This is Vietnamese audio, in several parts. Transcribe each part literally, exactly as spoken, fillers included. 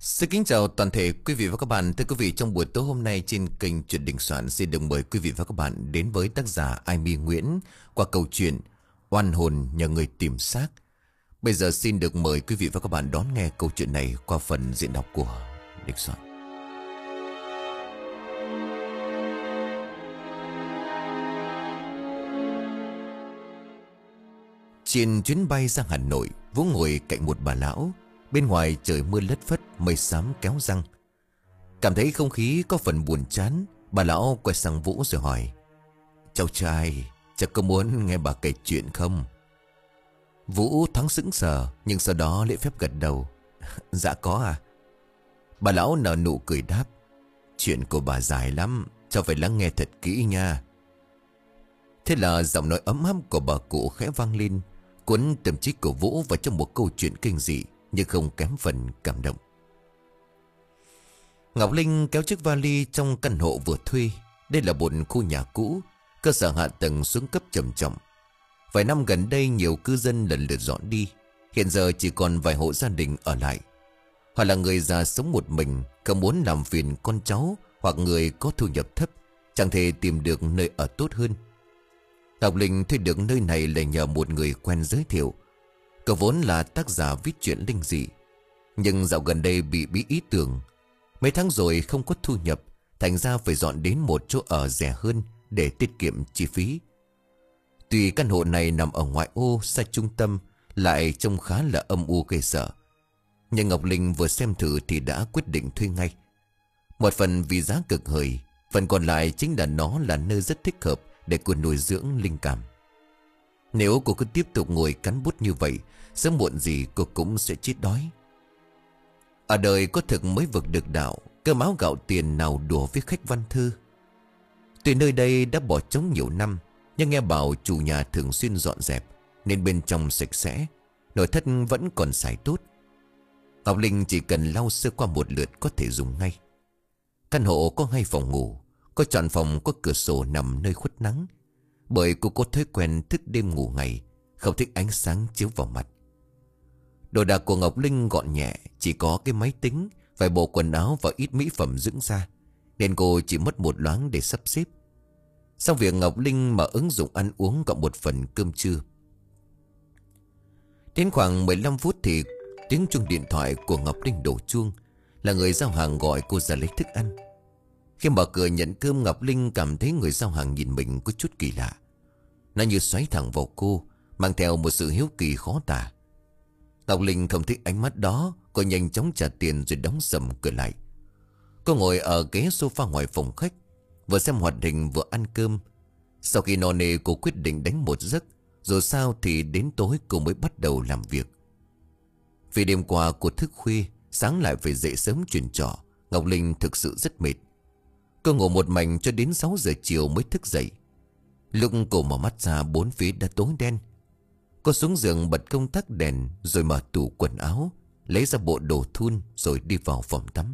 Xin kính chào toàn thể quý vị và các bạn. Thưa quý vị, trong buổi tối hôm nay trên kênh Chuyện Đình Soạn xin được mời quý vị và các bạn đến với tác giả Ai My Nguyễn qua câu chuyện Oan hồn nhờ người tìm xác. Bây giờ xin được mời quý vị và các bạn đón nghe câu chuyện này qua phần diễn đọc của Đình Soạn. Trên chuyến bay ra Hà Nội, Vũ ngồi cạnh một bà lão. Bên ngoài trời mưa lất phất, mây xám kéo răng. Cảm thấy không khí có phần buồn chán, bà lão quay sang Vũ rồi hỏi: "Cháu trai, cháu có muốn nghe bà kể chuyện không?" Vũ thoáng sững sờ, nhưng sau đó lễ phép gật đầu: "Dạ có à." Bà lão nở nụ cười đáp: "Chuyện của bà dài lắm, cháu phải lắng nghe thật kỹ nha." Thế là giọng nói ấm áp của bà cụ khẽ vang lên, cuốn tâm trí của Vũ vào trong một câu chuyện kinh dị nhưng không kém phần cảm động. Ngọc Linh kéo chiếc vali trong căn hộ vừa thuê. Đây là một khu nhà cũ, cơ sở hạ tầng xuống cấp trầm trọng. Vài năm gần đây nhiều cư dân lần lượt dọn đi. Hiện giờ chỉ còn vài hộ gia đình ở lại. Họ là người già sống một mình, không muốn làm phiền con cháu, hoặc người có thu nhập thấp, chẳng thể tìm được nơi ở tốt hơn. Ngọc Linh thuê được nơi này là nhờ một người quen giới thiệu. Cậu vốn là tác giả viết truyện linh dị, nhưng dạo gần đây bị bí ý tưởng. Mấy tháng rồi không có thu nhập, thành ra phải dọn đến một chỗ ở rẻ hơn để tiết kiệm chi phí. Tuy căn hộ này nằm ở ngoại ô xa trung tâm, lại trông khá là âm u ghê sợ, nhưng Ngọc Linh vừa xem thử thì đã quyết định thuê ngay. Một phần vì giá cực hời, phần còn lại chính là nó là nơi rất thích hợp để cô nuôi dưỡng linh cảm. Nếu cô cứ tiếp tục ngồi cắn bút như vậy, sớm muộn gì cô cũng sẽ chết đói. Ở đời có thực mới vực được đạo, cơm áo gạo tiền nào đùa với khách văn thư. Tuy nơi đây đã bỏ trống nhiều năm, nhưng nghe bảo chủ nhà thường xuyên dọn dẹp, nên bên trong sạch sẽ, nội thất vẫn còn xài tốt. Ngọc Linh chỉ cần lau sơ qua một lượt có thể dùng ngay. Căn hộ có hai phòng ngủ, có chọn phòng có cửa sổ nằm nơi khuất nắng, bởi cô có thói quen thức đêm ngủ ngày, không thích ánh sáng chiếu vào mặt. Đồ đạc của Ngọc Linh gọn nhẹ, chỉ có cái máy tính, vài bộ quần áo và ít mỹ phẩm dưỡng da, nên cô chỉ mất một loáng để sắp xếp. Xong việc, Ngọc Linh mở ứng dụng ăn uống cộng một phần cơm trưa. Đến khoảng mười lăm phút thì tiếng chuông điện thoại của Ngọc Linh đổ chuông. Là người giao hàng gọi cô ra lấy thức ăn. Khi mở cửa nhận cơm, Ngọc Linh cảm thấy người giao hàng nhìn mình có chút kỳ lạ. Nó như xoáy thẳng vào cô, mang theo một sự hiếu kỳ khó tả. Ngọc Linh không thích ánh mắt đó, cô nhanh chóng trả tiền rồi đóng sầm cửa lại. Cô ngồi ở ghế sofa ngoài phòng khách, vừa xem hoạt hình vừa ăn cơm. Sau khi no nê, cô quyết định đánh một giấc, rồi sao thì đến tối cô mới bắt đầu làm việc. Vì đêm qua cô thức khuya, sáng lại phải dậy sớm chuyển trọ, Ngọc Linh thực sự rất mệt. Cô ngủ một mảnh cho đến sáu giờ chiều mới thức dậy. Lúc cô mở mắt ra, bốn phía đã tối đen. Cô xuống giường bật công tắc đèn, rồi mở tủ quần áo, lấy ra bộ đồ thun rồi đi vào phòng tắm.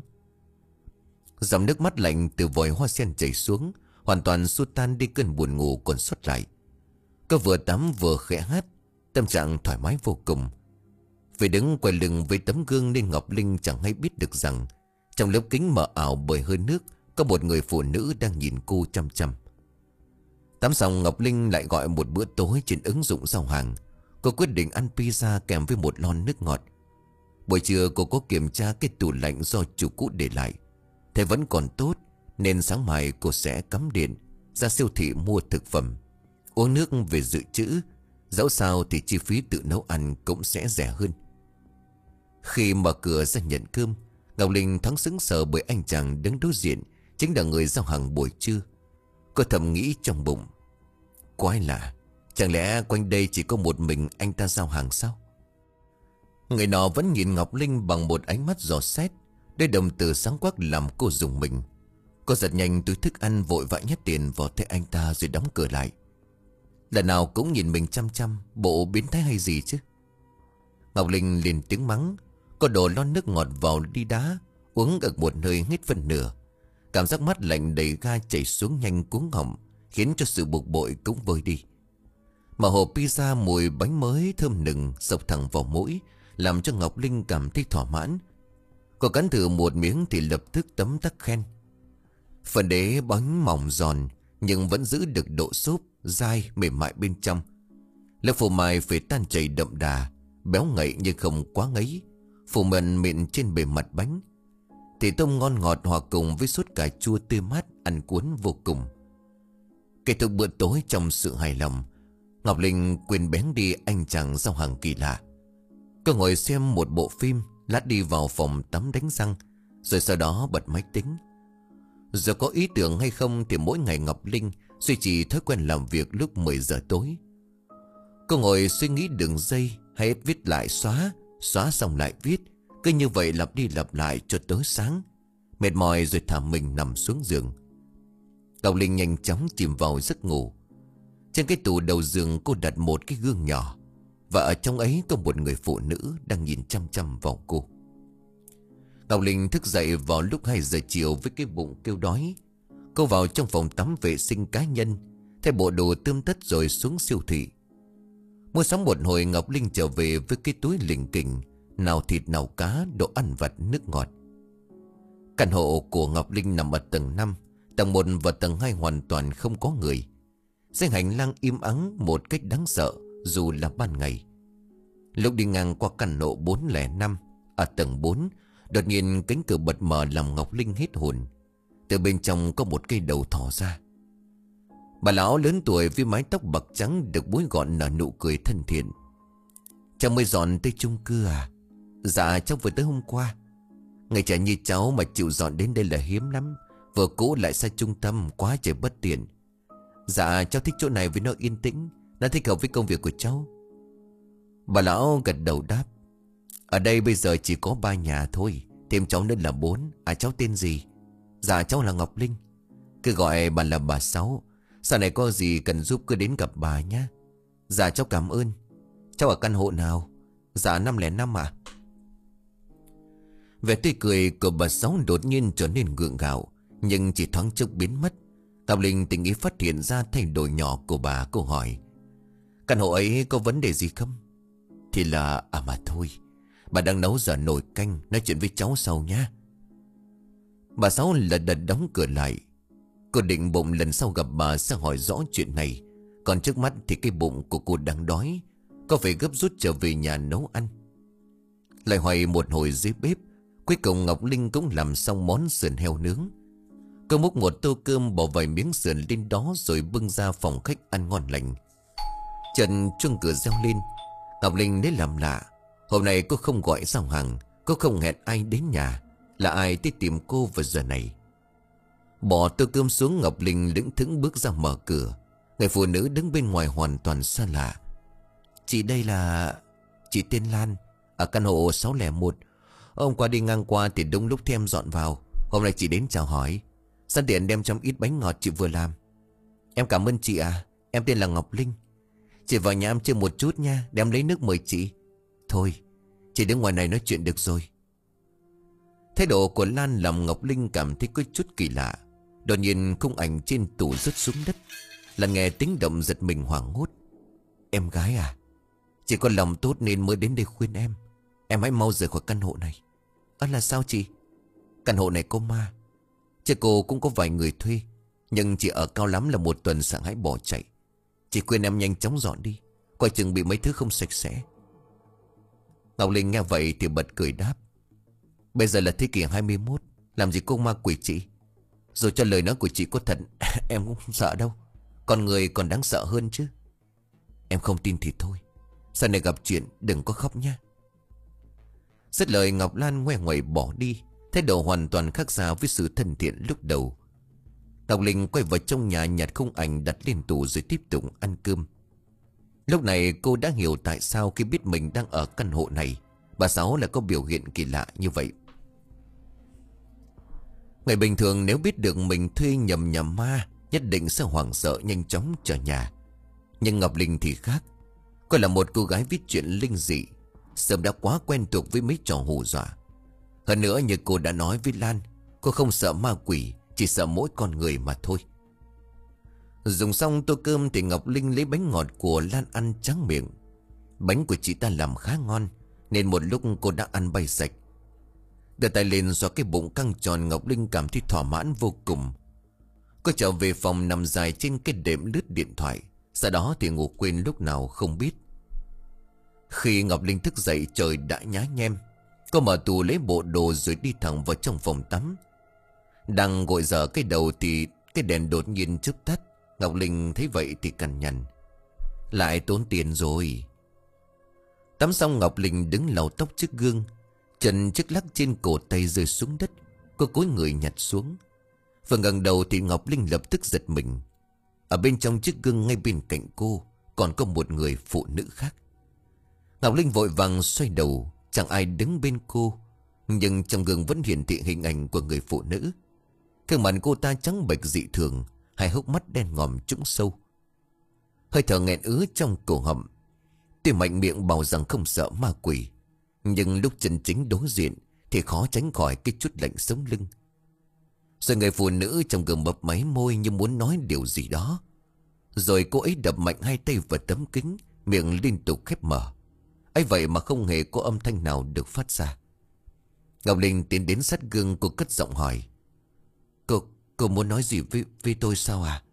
Dòng nước mắt lạnh từ vòi hoa sen chảy xuống, hoàn toàn xua tan đi cơn buồn ngủ còn sót lại. Cô vừa tắm vừa khẽ hát, tâm trạng thoải mái vô cùng. Vì đứng quay lưng với tấm gương nên Ngọc Linh chẳng hay biết được rằng trong lớp kính mờ ảo bởi hơi nước có một người phụ nữ đang nhìn cô chăm chăm. Tắm xong, Ngọc Linh lại gọi một bữa tối trên ứng dụng giao hàng. Cô quyết định ăn pizza kèm với một lon nước ngọt. Buổi trưa cô có kiểm tra cái tủ lạnh do chủ cũ để lại, thế vẫn còn tốt, nên sáng mai cô sẽ cắm điện ra siêu thị mua thực phẩm, uống nước về dự trữ. Dẫu sao thì chi phí tự nấu ăn cũng sẽ rẻ hơn. Khi mở cửa ra nhận cơm, Ngọc Linh thoáng sững sờ bởi anh chàng đứng đối diện chính là người giao hàng buổi trưa. Cô thầm nghĩ trong bụng: quái lạ, chẳng lẽ quanh đây chỉ có một mình anh ta giao hàng sao? Người nọ vẫn nhìn Ngọc Linh bằng một ánh mắt dò xét, đôi đồng tử sáng quắc làm cô rùng mình. Cô giật nhanh túi thức ăn, vội vã nhét tiền vào tay anh ta rồi đóng cửa lại. Lần nào cũng nhìn mình chăm chăm, bộ biến thái hay gì chứ? Ngọc Linh liền tiếng mắng. Cô đổ lon nước ngọt vào đi đá, uống được một hơi hết phần nửa. Cảm giác mát lạnh đầy ga chảy xuống nhanh cuống họng, khiến cho sự bực bội cũng vơi đi. Mà hộp pizza mùi bánh mới thơm nừng sộc thẳng vào mũi, làm cho Ngọc Linh cảm thấy thỏa mãn. Cô cắn thử một miếng thì lập tức tấm tắc khen. Phần đế bánh mỏng giòn nhưng vẫn giữ được độ xốp, dai, mềm mại bên trong. Lớp phô mai phải tan chảy đậm đà, béo ngậy nhưng không quá ngấy, phủ mềm mịn trên bề mặt bánh. Thì tôm ngon ngọt hòa cùng với sốt cà chua tươi mát, ăn cuốn vô cùng. Kết thúc bữa tối trong sự hài lòng, Ngọc Linh quên bén đi anh chàng giao hàng kỳ lạ. Cô ngồi xem một bộ phim, lát đi vào phòng tắm đánh răng, rồi sau đó bật máy tính. Giờ có ý tưởng hay không thì mỗi ngày Ngọc Linh duy trì thói quen làm việc lúc mười giờ tối. Cô ngồi suy nghĩ đường dây, hay viết lại xóa, xóa xong lại viết. Cứ như vậy lặp đi lặp lại cho tới sáng. Mệt mỏi rồi thả mình nằm xuống giường. Ngọc Linh nhanh chóng chìm vào giấc ngủ. Trên cái tủ đầu giường cô đặt một cái gương nhỏ, và ở trong ấy có một người phụ nữ đang nhìn chăm chăm vào cô. Ngọc Linh thức dậy vào lúc hai giờ chiều với cái bụng kêu đói. Cô vào trong phòng tắm vệ sinh cá nhân, thay bộ đồ tươm tất rồi xuống siêu thị. Mua sắm một hồi, Ngọc Linh trở về với cái túi lỉnh kỉnh, nào thịt nào cá, đồ ăn vặt, nước ngọt. Căn hộ của Ngọc Linh nằm ở tầng năm. Tầng một và tầng hai hoàn toàn không có người. Dãy hành lang im ắng một cách đáng sợ dù là ban ngày. Lúc đi ngang qua căn hộ bốn không năm ở tầng bốn, đột nhiên cánh cửa bật mở làm Ngọc Linh hết hồn. Từ bên trong có một cây đầu thò ra. Bà lão lớn tuổi với mái tóc bạc trắng được búi gọn nở nụ cười thân thiện. Cháu mới dọn tới chung cư à? Dạ cháu vừa tới hôm qua. Người trẻ như cháu mà chịu dọn đến đây là hiếm lắm. Vừa cũ lại xa trung tâm, quá trời bất tiện. Dạ cháu thích chỗ này vì nó yên tĩnh, nó thích hợp với công việc của cháu. Bà lão gật đầu đáp. Ở đây bây giờ chỉ có ba nhà thôi, thêm cháu nữa là bốn. À cháu tên gì? Dạ cháu là Ngọc Linh. Cứ gọi bà là bà Sáu. Sau này có gì cần giúp cứ đến gặp bà nhé. Dạ cháu cảm ơn. Cháu ở căn hộ nào? Dạ năm không năm ạ. Vẻ tươi cười của bà Sáu đột nhiên trở nên gượng gạo, nhưng chỉ thoáng chốc biến mất. Ngọc Linh tình ý phát hiện ra thay đổi nhỏ của bà. Cô hỏi: căn hộ ấy có vấn đề gì không? Thì là à mà thôi, bà đang nấu giờ nồi canh, nói chuyện với cháu sau nhé. Bà Sáu lật đật đóng cửa lại. Cô định bụng lần sau gặp bà sẽ hỏi rõ chuyện này. Còn trước mắt thì cái bụng của cô đang đói, cô phải gấp rút trở về nhà nấu ăn. Lại hoài một hồi dưới bếp, cuối cùng Ngọc Linh cũng làm xong món sườn heo nướng. Cô múc một tô cơm bỏ vài miếng sườn lên đó rồi bưng ra phòng khách ăn ngon lành. Trần chuông cửa reo lên. Ngọc Linh lấy làm lạ. Hôm nay cô không gọi giao hàng, cô không hẹn ai đến nhà. Là ai tới tìm cô vào giờ này? Bỏ tô cơm xuống, Ngọc Linh lững thững bước ra mở cửa. Người phụ nữ đứng bên ngoài hoàn toàn xa lạ. Chị đây là... Chị tên Lan, ở căn hộ sáu không một. Hôm qua đi ngang qua thì đúng lúc thêm dọn vào. Hôm nay chị đến chào hỏi. Sẵn tiện đem trong ít bánh ngọt chị vừa làm. Em cảm ơn chị à. Em tên là Ngọc Linh. Chị vào nhà em chơi một chút nha, đem lấy nước mời chị. Thôi, chị đứng ngoài này nói chuyện được rồi. Thái độ của Lan làm Ngọc Linh cảm thấy có chút kỳ lạ. Đột nhiên khung ảnh trên tủ rớt xuống đất. Lan nghe tiếng động giật mình hoảng hốt. Em gái à? Chị có lòng tốt nên mới đến đây khuyên em. Em hãy mau rời khỏi căn hộ này. Ơ là sao chị? Căn hộ này có ma. Chứ cô cũng có vài người thuê, nhưng chỉ ở cao lắm là một tuần sợ hãi bỏ chạy. Chị khuyên em nhanh chóng dọn đi, coi chừng bị mấy thứ không sạch sẽ. Ngọc Linh nghe vậy thì bật cười đáp. Bây giờ là thế kỷ hai mươi mốt, làm gì có ma quỷ chị. Rồi cho lời nói của chị có thật em cũng không sợ đâu. Con người còn đáng sợ hơn chứ. Em không tin thì thôi, sau này gặp chuyện đừng có khóc nha. Dứt lời Ngọc Lan ngoe ngoẩy bỏ đi, thái độ hoàn toàn khác xa với sự thân thiện lúc đầu. Ngọc Linh quay vào trong nhà nhặt khung ảnh đặt lên tủ rồi tiếp tục ăn cơm. Lúc này cô đã hiểu tại sao khi biết mình đang ở căn hộ này, bà Sáu lại có biểu hiện kỳ lạ như vậy. Ngày bình thường nếu biết được mình thuê nhầm nhà ma, nhất định sẽ hoảng sợ nhanh chóng trở nhà. Nhưng Ngọc Linh thì khác. Cô là một cô gái viết chuyện linh dị, sớm đã quá quen thuộc với mấy trò hù dọa. Hơn nữa như cô đã nói với Lan, cô không sợ ma quỷ, chỉ sợ mỗi con người mà thôi. Dùng xong tô cơm thì Ngọc Linh lấy bánh ngọt của Lan ăn tráng miệng. Bánh của chị ta làm khá ngon, nên một lúc cô đã ăn bay sạch. Đưa tay lên xoa cái bụng căng tròn, Ngọc Linh cảm thấy thỏa mãn vô cùng. Cô trở về phòng nằm dài trên cái đệm lướt điện thoại. Sau đó thì ngủ quên lúc nào không biết. Khi Ngọc Linh thức dậy trời đã nhá nhem. Cô mở tủ lấy bộ đồ rồi đi thẳng vào trong phòng tắm. Đang gội dở cái đầu thì cái đèn đột nhiên chớp tắt. Ngọc Linh thấy vậy thì cằn nhằn: lại tốn tiền rồi. Tắm xong Ngọc Linh đứng lau tóc trước gương. Chân chiếc lắc trên cổ tay rơi xuống đất. Cô cúi người nhặt xuống. Vừa ngẩng đầu thì Ngọc Linh lập tức giật mình. Ở bên trong chiếc gương ngay bên cạnh cô còn có một người phụ nữ khác. Ngọc Linh vội vàng xoay đầu. Chẳng ai đứng bên cô, nhưng trong gương vẫn hiển thị hình ảnh của người phụ nữ. Gương mặt cô ta trắng bệch dị thường, hai hốc mắt đen ngòm trũng sâu, hơi thở nghẹn ứ trong cổ họng. Tuy mạnh miệng bảo rằng không sợ ma quỷ, nhưng lúc chân chính đối diện thì khó tránh khỏi cái chút lạnh sống lưng. Rồi người phụ nữ trong gương mấp máy môi như muốn nói điều gì đó. Rồi cô ấy đập mạnh hai tay vào tấm kính, miệng liên tục khép mở. ấy vậy mà không hề có âm thanh nào được phát ra. Ngọc Linh tiến đến sát gương, cô cất giọng hỏi: Cô, cô muốn nói gì với, với tôi sao à?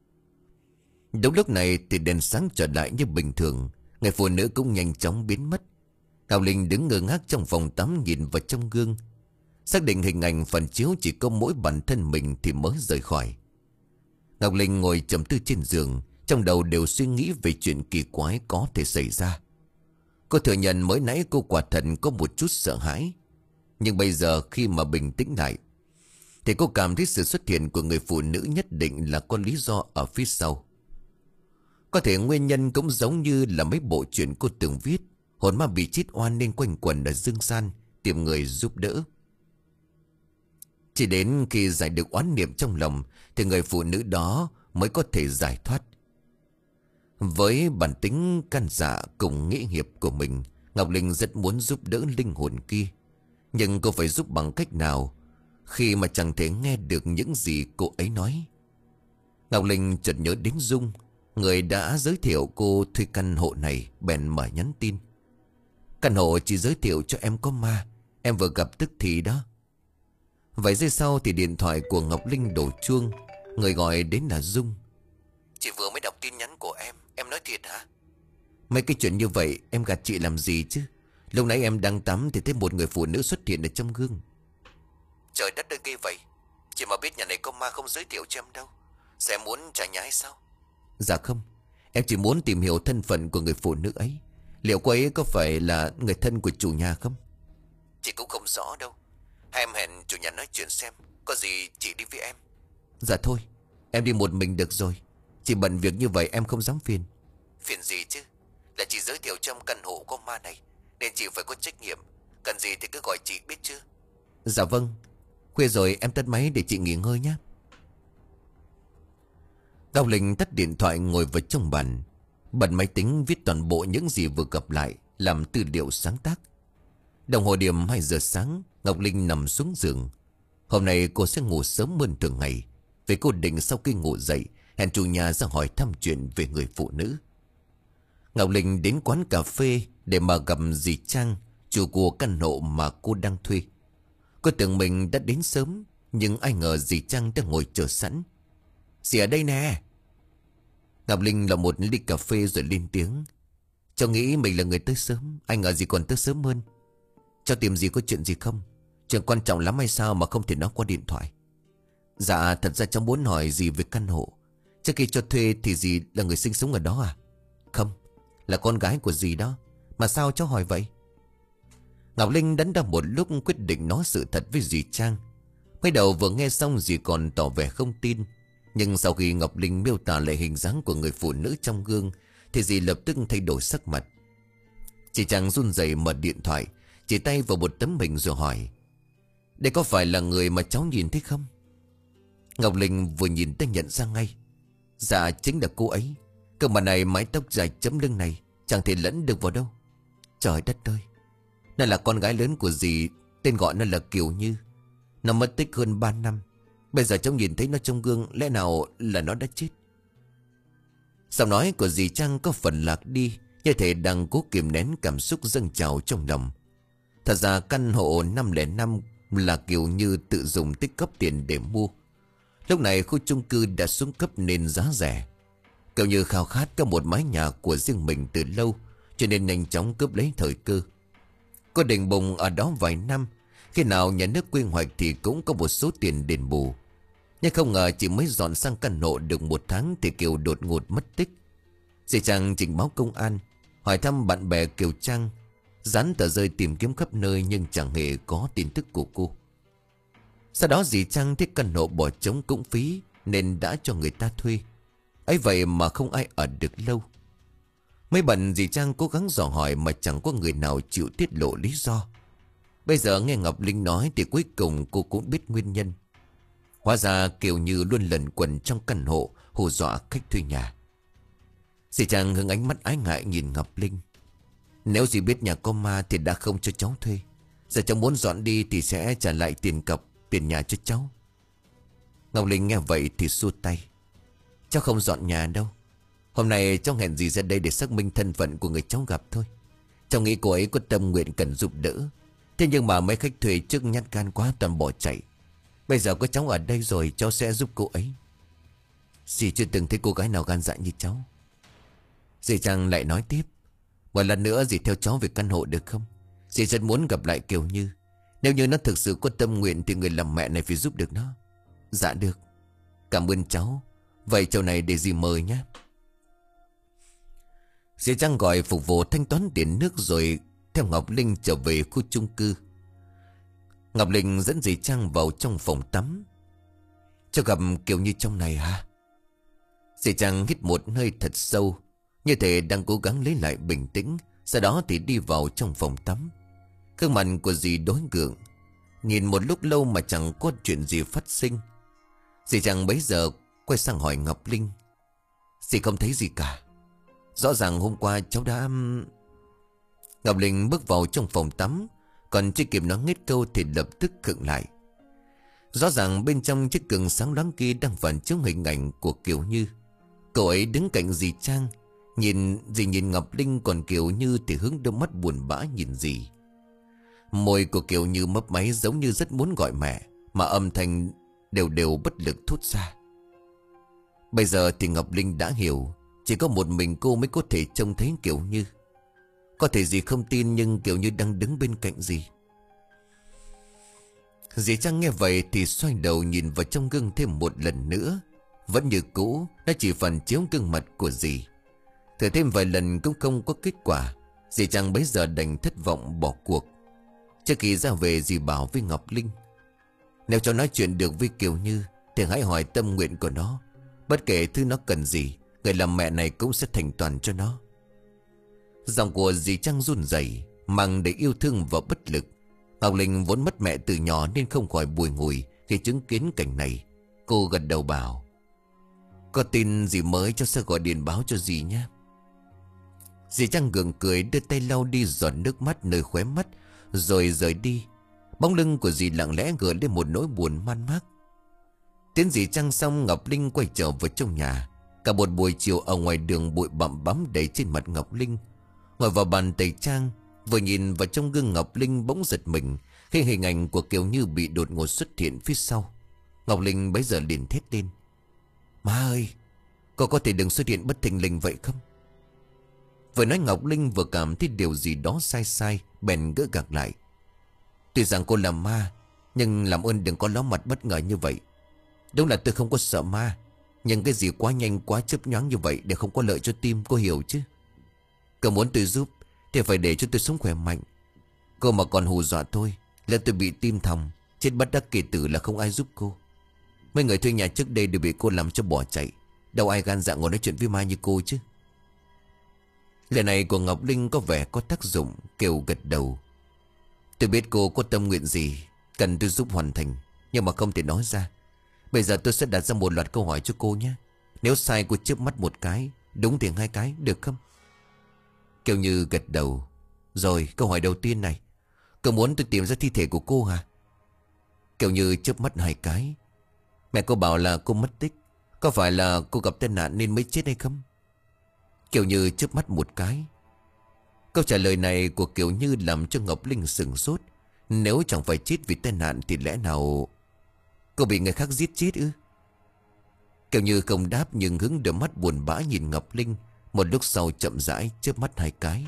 Đúng lúc này thì đèn sáng trở lại như bình thường. Người phụ nữ cũng nhanh chóng biến mất. Ngọc Linh đứng ngơ ngác trong phòng tắm nhìn vào trong gương. Xác định hình ảnh phản chiếu chỉ có mỗi bản thân mình thì mới rời khỏi. Ngọc Linh ngồi trầm tư trên giường, trong đầu đều suy nghĩ về chuyện kỳ quái có thể xảy ra. Cô thừa nhận mới nãy cô quả thật có một chút sợ hãi. Nhưng bây giờ khi mà bình tĩnh lại thì cô cảm thấy sự xuất hiện của người phụ nữ nhất định là có lý do ở phía sau. Có thể nguyên nhân cũng giống như là mấy bộ truyện cô từng viết. Hồn ma bị chết oan nên quanh quẩn ở dương gian tìm người giúp đỡ. Chỉ đến khi giải được oán niệm trong lòng thì người phụ nữ đó mới có thể giải thoát. Với bản tính can dạ cùng nghĩa hiệp của mình, Ngọc Linh rất muốn giúp đỡ linh hồn kia. Nhưng cô phải giúp bằng cách nào khi mà chẳng thể nghe được những gì cô ấy nói? Ngọc Linh chợt nhớ đến Dung, người đã giới thiệu cô thuê căn hộ này, bèn mở nhắn tin: Căn hộ chỉ giới thiệu cho em có ma, em vừa gặp tức thì đó. Vài giây sau thì điện thoại của Ngọc Linh đổ chuông. Người gọi đến là Dung. Chị vừa mới đọc tin nhắn của em, em nói thiệt hả? Mấy cái chuyện như vậy em gạt chị làm gì chứ? Lúc nãy em đang tắm thì thấy một người phụ nữ xuất hiện ở trong gương. Trời đất ơi ghê vậy. Chị mà biết nhà này có ma không giới thiệu cho em đâu. Sẽ muốn trả nhà hay sao? Dạ không, em chỉ muốn tìm hiểu thân phận của người phụ nữ ấy. Liệu cô ấy có phải là người thân của chủ nhà không? Chị cũng không rõ đâu. Hay em hẹn chủ nhà nói chuyện xem. Có gì chị đi với em. Dạ thôi, em đi một mình được rồi. Chị bận việc như vậy em không dám phiền. Phiền gì chứ? Là chị giới thiệu trong căn hộ có ma này, nên chị phải có trách nhiệm. Cần gì thì cứ gọi chị biết chưa? Dạ vâng. Khuya rồi em tắt máy để chị nghỉ ngơi nhé. Ngọc Linh tắt điện thoại ngồi vào trong bàn, bật máy tính viết toàn bộ những gì vừa gặp lại, làm tư liệu sáng tác. Đồng hồ điểm hai giờ sáng, Ngọc Linh nằm xuống giường. Hôm nay cô sẽ ngủ sớm hơn thường ngày, vì cô định sau khi ngủ dậy hẹn chủ nhà ra hỏi thăm chuyện về người phụ nữ. Ngọc Linh đến quán cà phê để mà gặp dì Trang, chủ của căn hộ mà cô đang thuê. Cô tưởng mình đã đến sớm, nhưng ai ngờ dì Trang đang ngồi chờ sẵn. Dì ở đây nè. Ngọc Linh là một ly cà phê rồi lên tiếng: Cháu nghĩ mình là người tới sớm, anh ngờ dì còn tới sớm hơn. Cháu tìm dì có chuyện gì không? Chuyện quan trọng lắm hay sao mà không thể nói qua điện thoại? Dạ thật ra cháu muốn hỏi dì về căn hộ. Trước khi cho thuê thì dì là người sinh sống ở đó à? Không, là con gái của dì đó. Mà sao cháu hỏi vậy? Ngọc Linh đắn đo một lúc quyết định nói sự thật với dì Trang. Mới đầu vừa nghe xong dì còn tỏ vẻ không tin. Nhưng sau khi Ngọc Linh miêu tả lại hình dáng của người phụ nữ trong gương thì dì lập tức thay đổi sắc mặt. Chị Trang run rẩy mở điện thoại, chỉ tay vào một tấm hình rồi hỏi: Đây có phải là người mà cháu nhìn thấy không? Ngọc Linh vừa nhìn đã nhận ra ngay. Dạ chính là cô ấy. Cơ mà này mái tóc dài chấm lưng này chẳng thể lẫn được vào đâu. Trời đất ơi, nó là con gái lớn của dì, tên gọi nó là Kiều Như. Nó mất tích hơn ba năm. Bây giờ cháu nhìn thấy nó trong gương, lẽ nào là nó đã chết? Giọng nói của dì Trang có phần lạc đi, như thể đang cố kiềm nén cảm xúc dâng trào trong lòng. Thật ra căn hộ năm không năm là kiểu như tự dùng tích góp tiền để mua. Lúc này khu chung cư đã xuống cấp nên giá rẻ. Kiểu như khao khát có một mái nhà của riêng mình từ lâu, cho nên nhanh chóng cướp lấy thời cơ. Cô định bụng ở đó vài năm, khi nào nhà nước quy hoạch thì cũng có một số tiền đền bù. Nhưng không ngờ chỉ mới dọn sang căn hộ được một tháng thì Kiều đột ngột mất tích. Dì Trang trình báo công an, hỏi thăm bạn bè Kiều Trang, dán tờ rơi tìm kiếm khắp nơi nhưng chẳng hề có tin tức của cô. Sau đó dì Trang thấy căn hộ bỏ trống cũng phí nên đã cho người ta thuê. Ấy vậy mà không ai ở được lâu. Mấy bận dì Trang cố gắng dò hỏi mà chẳng có người nào chịu tiết lộ lý do. Bây giờ nghe Ngọc Linh nói thì cuối cùng cô cũng biết nguyên nhân. Hóa ra Kiều Như luôn lẩn quẩn trong căn hộ hù dọa khách thuê nhà. Dì Trang hướng ánh mắt ái ngại nhìn Ngọc Linh. Nếu dì biết nhà có ma thì đã không cho cháu thuê. Giờ cháu muốn dọn đi thì sẽ trả lại tiền cọc, tiền nhà cho cháu. Ngọc Linh nghe vậy thì xua tay. Cháu không dọn nhà đâu. Hôm nay cháu hẹn dì ra đây để xác minh thân phận của người cháu gặp thôi. Cháu nghĩ cô ấy có tâm nguyện cần giúp đỡ. Thế nhưng mà mấy khách thuê trước nhát gan quá toàn bỏ chạy. Bây giờ có cháu ở đây rồi cháu sẽ giúp cô ấy. Dì chưa từng thấy cô gái nào gan dạ như cháu. Dì Trang lại nói tiếp. Một lần nữa dì theo cháu về căn hộ được không? Dì rất muốn gặp lại Kiều Như. Nếu như nó thực sự có tâm nguyện thì người làm mẹ này phải giúp được nó. Dạ được. Cảm ơn cháu. Vậy chỗ này để dì mời nhé. Dì Trang gọi phục vụ thanh toán tiền nước rồi theo Ngọc Linh trở về khu chung cư. Ngọc Linh dẫn dì Trang vào trong phòng tắm. Cho gặp Kiều Như trong này hả? Dì Trang hít một hơi thật sâu, như thể đang cố gắng lấy lại bình tĩnh. Sau đó thì đi vào trong phòng tắm. Gương mặt của dì đối gượng, nhìn một lúc lâu mà chẳng có chuyện gì phát sinh. Dì Trang bấy giờ quay sang hỏi Ngọc Linh. Dì không thấy gì cả. Rõ ràng hôm qua cháu đã... Ngọc Linh bước vào trong phòng tắm, còn chưa kịp nói hết câu thì lập tức khựng lại. Rõ ràng bên trong chiếc gương sáng loáng kia đang phản chiếu hình ảnh của Kiều Như. Cậu ấy đứng cạnh dì Trang, nhìn dì nhìn Ngọc Linh, còn Kiều Như thì hướng đôi mắt buồn bã nhìn dì. Môi của Kiều Như mấp máy giống như rất muốn gọi mẹ, mà âm thanh đều đều bất lực thốt ra. Bây giờ thì Ngọc Linh đã hiểu, chỉ có một mình cô mới có thể trông thấy Kiều Như. Có thể dì không tin nhưng Kiều Như đang đứng bên cạnh dì. Dì Trang nghe vậy thì xoay đầu nhìn vào trong gương thêm một lần nữa. Vẫn như cũ, nó chỉ phản chiếu gương mặt của dì. Thử thêm vài lần cũng không có kết quả. Dì Trang bấy giờ đành thất vọng bỏ cuộc. Trước khi ra về dì bảo với Ngọc Linh. Nếu cháu nói chuyện được với Kiều Như thì hãy hỏi tâm nguyện của nó. Bất kể thứ nó cần gì, người làm mẹ này cũng sẽ thành toàn cho nó. Giọng của dì Trang run rẩy, mang đầy yêu thương và bất lực. Ngọc Linh vốn mất mẹ từ nhỏ nên không khỏi bùi ngùi khi chứng kiến cảnh này. Cô gật đầu bảo. Có tin gì mới cháu sẽ gọi điện báo cho dì nhé. Dì Trang gượng cười đưa tay lau đi giọt nước mắt nơi khóe mắt rồi rời đi. Bóng lưng của dì lặng lẽ gợi lên một nỗi buồn man mác. Tiến dì Trang xong, Ngọc Linh quay trở vào trong nhà. Cả một buổi chiều ở ngoài đường bụi bặm bám đầy trên mặt Ngọc Linh. Ngồi vào bàn tẩy trang, vừa nhìn vào trong gương, Ngọc Linh bỗng giật mình khi hình ảnh của Kiều Như bị đột ngột xuất hiện phía sau. Ngọc Linh bấy giờ liền thét lên. Má ơi, cô có thể đừng xuất hiện bất thình lình vậy không? Vừa nói Ngọc Linh vừa cảm thấy điều gì đó sai sai, bèn gỡ gạc lại. Tuy rằng cô là ma, nhưng làm ơn đừng có ló mặt bất ngờ như vậy. Đúng là tôi không có sợ ma, nhưng cái gì quá nhanh quá chớp nhoáng như vậy để không có lợi cho tim, cô hiểu chứ? Cô muốn tôi giúp thì phải để cho tôi sống khỏe mạnh. Cô mà còn hù dọa tôi là tôi bị tim thòng, chết bất đắc kỳ tử là không ai giúp cô. Mấy người thuê nhà trước đây đều bị cô làm cho bỏ chạy. Đâu ai gan dạ ngồi nói chuyện với ma như cô chứ. Lời này của Ngọc Linh có vẻ có tác dụng. Kiều gật đầu. Tôi biết cô có tâm nguyện gì cần tôi giúp hoàn thành, nhưng mà không thể nói ra. Bây giờ tôi sẽ đặt ra một loạt câu hỏi cho cô nhé. Nếu sai cô chớp mắt một cái, đúng thì hai cái, được không? Kiều Như gật đầu. Rồi, câu hỏi đầu tiên này, cô muốn tôi tìm ra thi thể của cô hả? Kiều Như chớp mắt hai cái. Mẹ cô bảo là cô mất tích, có phải là cô gặp tai nạn nên mới chết hay không? Kiều Như chớp mắt một cái. Câu trả lời này của Kiều Như làm cho Ngọc Linh sửng sốt. Nếu chẳng phải chết vì tai nạn thì lẽ nào cô bị người khác giết chết ư? Kiều Như không đáp nhưng hướng đôi mắt buồn bã nhìn Ngọc Linh. Một lúc sau chậm rãi chớp mắt hai cái.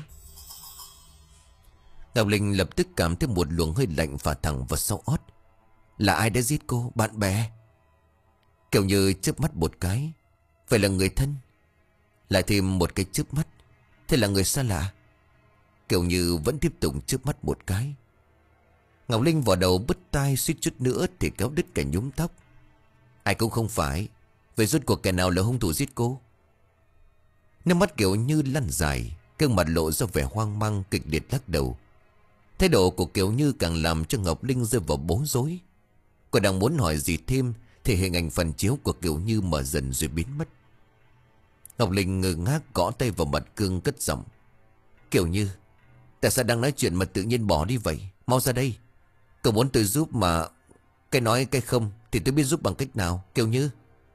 Ngọc Linh lập tức cảm thấy một luồng hơi lạnh phả thẳng vào sau ót. Là ai đã giết cô? Bạn bè? Kiều Như chớp mắt một cái. Phải là người thân? Lại thêm một cái chớp mắt. Thế là người xa lạ? Kiều Như vẫn tiếp tục chớp mắt một cái. Ngọc Linh vào đầu bứt tai, suýt chút nữa thì kéo đứt cả nhúm tóc. Ai cũng không phải. Vậy rốt cuộc kẻ nào là hung thủ giết cô? Nước mắt Kiều Như lăn dài, gương mặt lộ ra vẻ hoang mang kịch liệt lắc đầu. Thái độ của Kiều Như càng làm cho Ngọc Linh rơi vào bối rối. Cô đang muốn hỏi gì thêm thì hình ảnh phản chiếu của Kiều Như mở dần rồi biến mất. Ngọc Linh ngơ ngác gõ tay vào mặt gương cất giọng. Kiều Như, tại sao đang nói chuyện mà tự nhiên bỏ đi vậy? Mau ra đây. Cậu muốn tôi giúp mà cái nói cái không thì tôi biết giúp bằng cách nào. Kiều Như.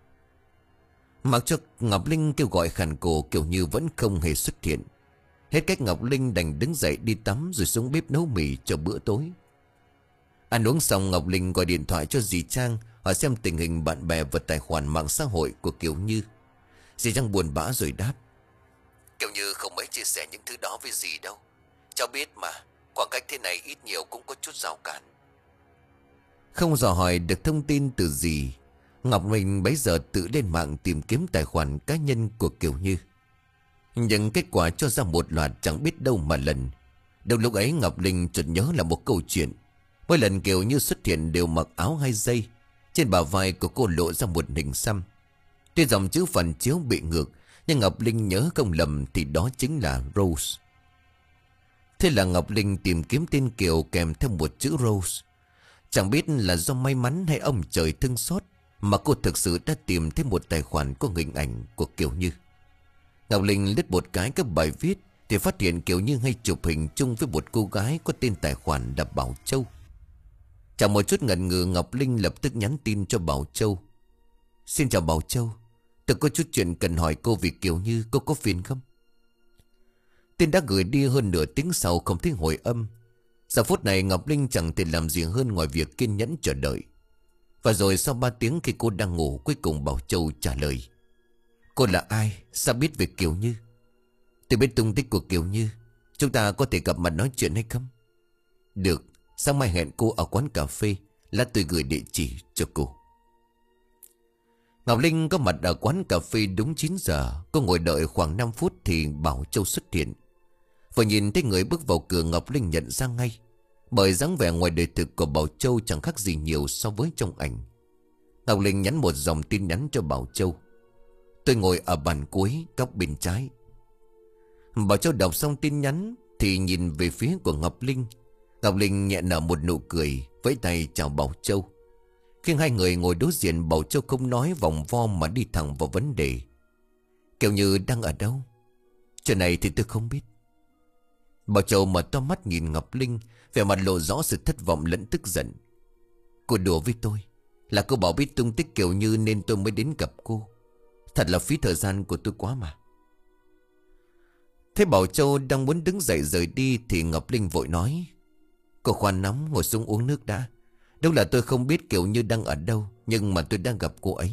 Mặc cho Ngọc Linh kêu gọi khàn cổ, Kiều Như vẫn không hề xuất hiện. Hết cách Ngọc Linh đành đứng dậy đi tắm rồi xuống bếp nấu mì cho bữa tối. Ăn uống xong, Ngọc Linh gọi điện thoại cho dì Trang hỏi xem tình hình bạn bè và tài khoản mạng xã hội của Kiều Như. Dì Trang buồn bã rồi đáp. Kiều Như không mấy chia sẻ những thứ đó với dì đâu. Cháu biết mà, khoảng cách thế này ít nhiều cũng có chút rào cản. Không dò hỏi được thông tin từ dì, Ngọc Linh bấy giờ tự lên mạng tìm kiếm tài khoản cá nhân của Kiều Như. Nhưng kết quả cho ra một loạt chẳng biết đâu mà lần. Đầu lúc ấy Ngọc Linh chợt nhớ là một câu chuyện. Mỗi lần Kiều Như xuất hiện đều mặc áo hai dây. Trên bả vai của cô lộ ra một hình xăm. Tuy dòng chữ phản chiếu bị ngược, nhưng Ngọc Linh nhớ không lầm thì đó chính là Rose. Thế là Ngọc Linh tìm kiếm tên Kiều kèm theo một chữ Rose. Chẳng biết là do may mắn hay ông trời thương xót mà cô thực sự đã tìm thấy một tài khoản có hình ảnh của Kiều Như. Ngọc Linh lướt một cái các bài viết thì phát hiện Kiều Như hay chụp hình chung với một cô gái có tên tài khoản là Bảo Châu. Chẳng một chút ngần ngừ, Ngọc Linh lập tức nhắn tin cho Bảo Châu. Xin chào Bảo Châu, tôi có chút chuyện cần hỏi cô vì Kiều Như, cô có phiền không? Tin đã gửi đi hơn nửa tiếng sau không thấy hồi âm. Giờ phút này Ngọc Linh chẳng thể làm gì hơn ngoài việc kiên nhẫn chờ đợi. Và rồi sau ba tiếng khi cô đang ngủ, cuối cùng Bảo Châu trả lời. Cô là ai? Sao biết về Kiều Như? Tôi biết tung tích của Kiều Như. Chúng ta có thể gặp mặt nói chuyện hay không? Được, sáng mai hẹn cô ở quán cà phê. Lát tôi gửi địa chỉ cho cô. Ngọc Linh có mặt ở quán cà phê đúng chín giờ. Cô ngồi đợi khoảng năm phút thì Bảo Châu xuất hiện. Vừa nhìn thấy người bước vào cửa, Ngọc Linh nhận ra ngay. Bởi dáng vẻ ngoài đời thực của Bảo Châu chẳng khác gì nhiều so với trong ảnh. Ngọc Linh nhắn một dòng tin nhắn cho Bảo Châu. Tôi ngồi ở bàn cuối góc bên trái. Bảo Châu đọc xong tin nhắn thì nhìn về phía của Ngọc Linh. Ngọc Linh nhẹ nở một nụ cười, vẫy tay chào Bảo Châu. Khi hai người ngồi đối diện, Bảo Châu không nói vòng vo mà đi thẳng vào vấn đề. Kiều Như đang ở đâu? Chuyện này thì tôi không biết. Bảo Châu mở to mắt nhìn Ngọc Linh, vẻ mặt lộ rõ sự thất vọng lẫn tức giận. Cô đùa với tôi. Là cô bảo biết tung tích Kiều Như nên tôi mới đến gặp cô. Thật là phí thời gian của tôi quá mà. Thế Bảo Châu đang muốn đứng dậy rời đi thì Ngọc Linh vội nói. Cô khoan nóng, ngồi xuống uống nước đã. Đúng là tôi không biết Kiều Như đang ở đâu, nhưng mà tôi đang gặp cô ấy.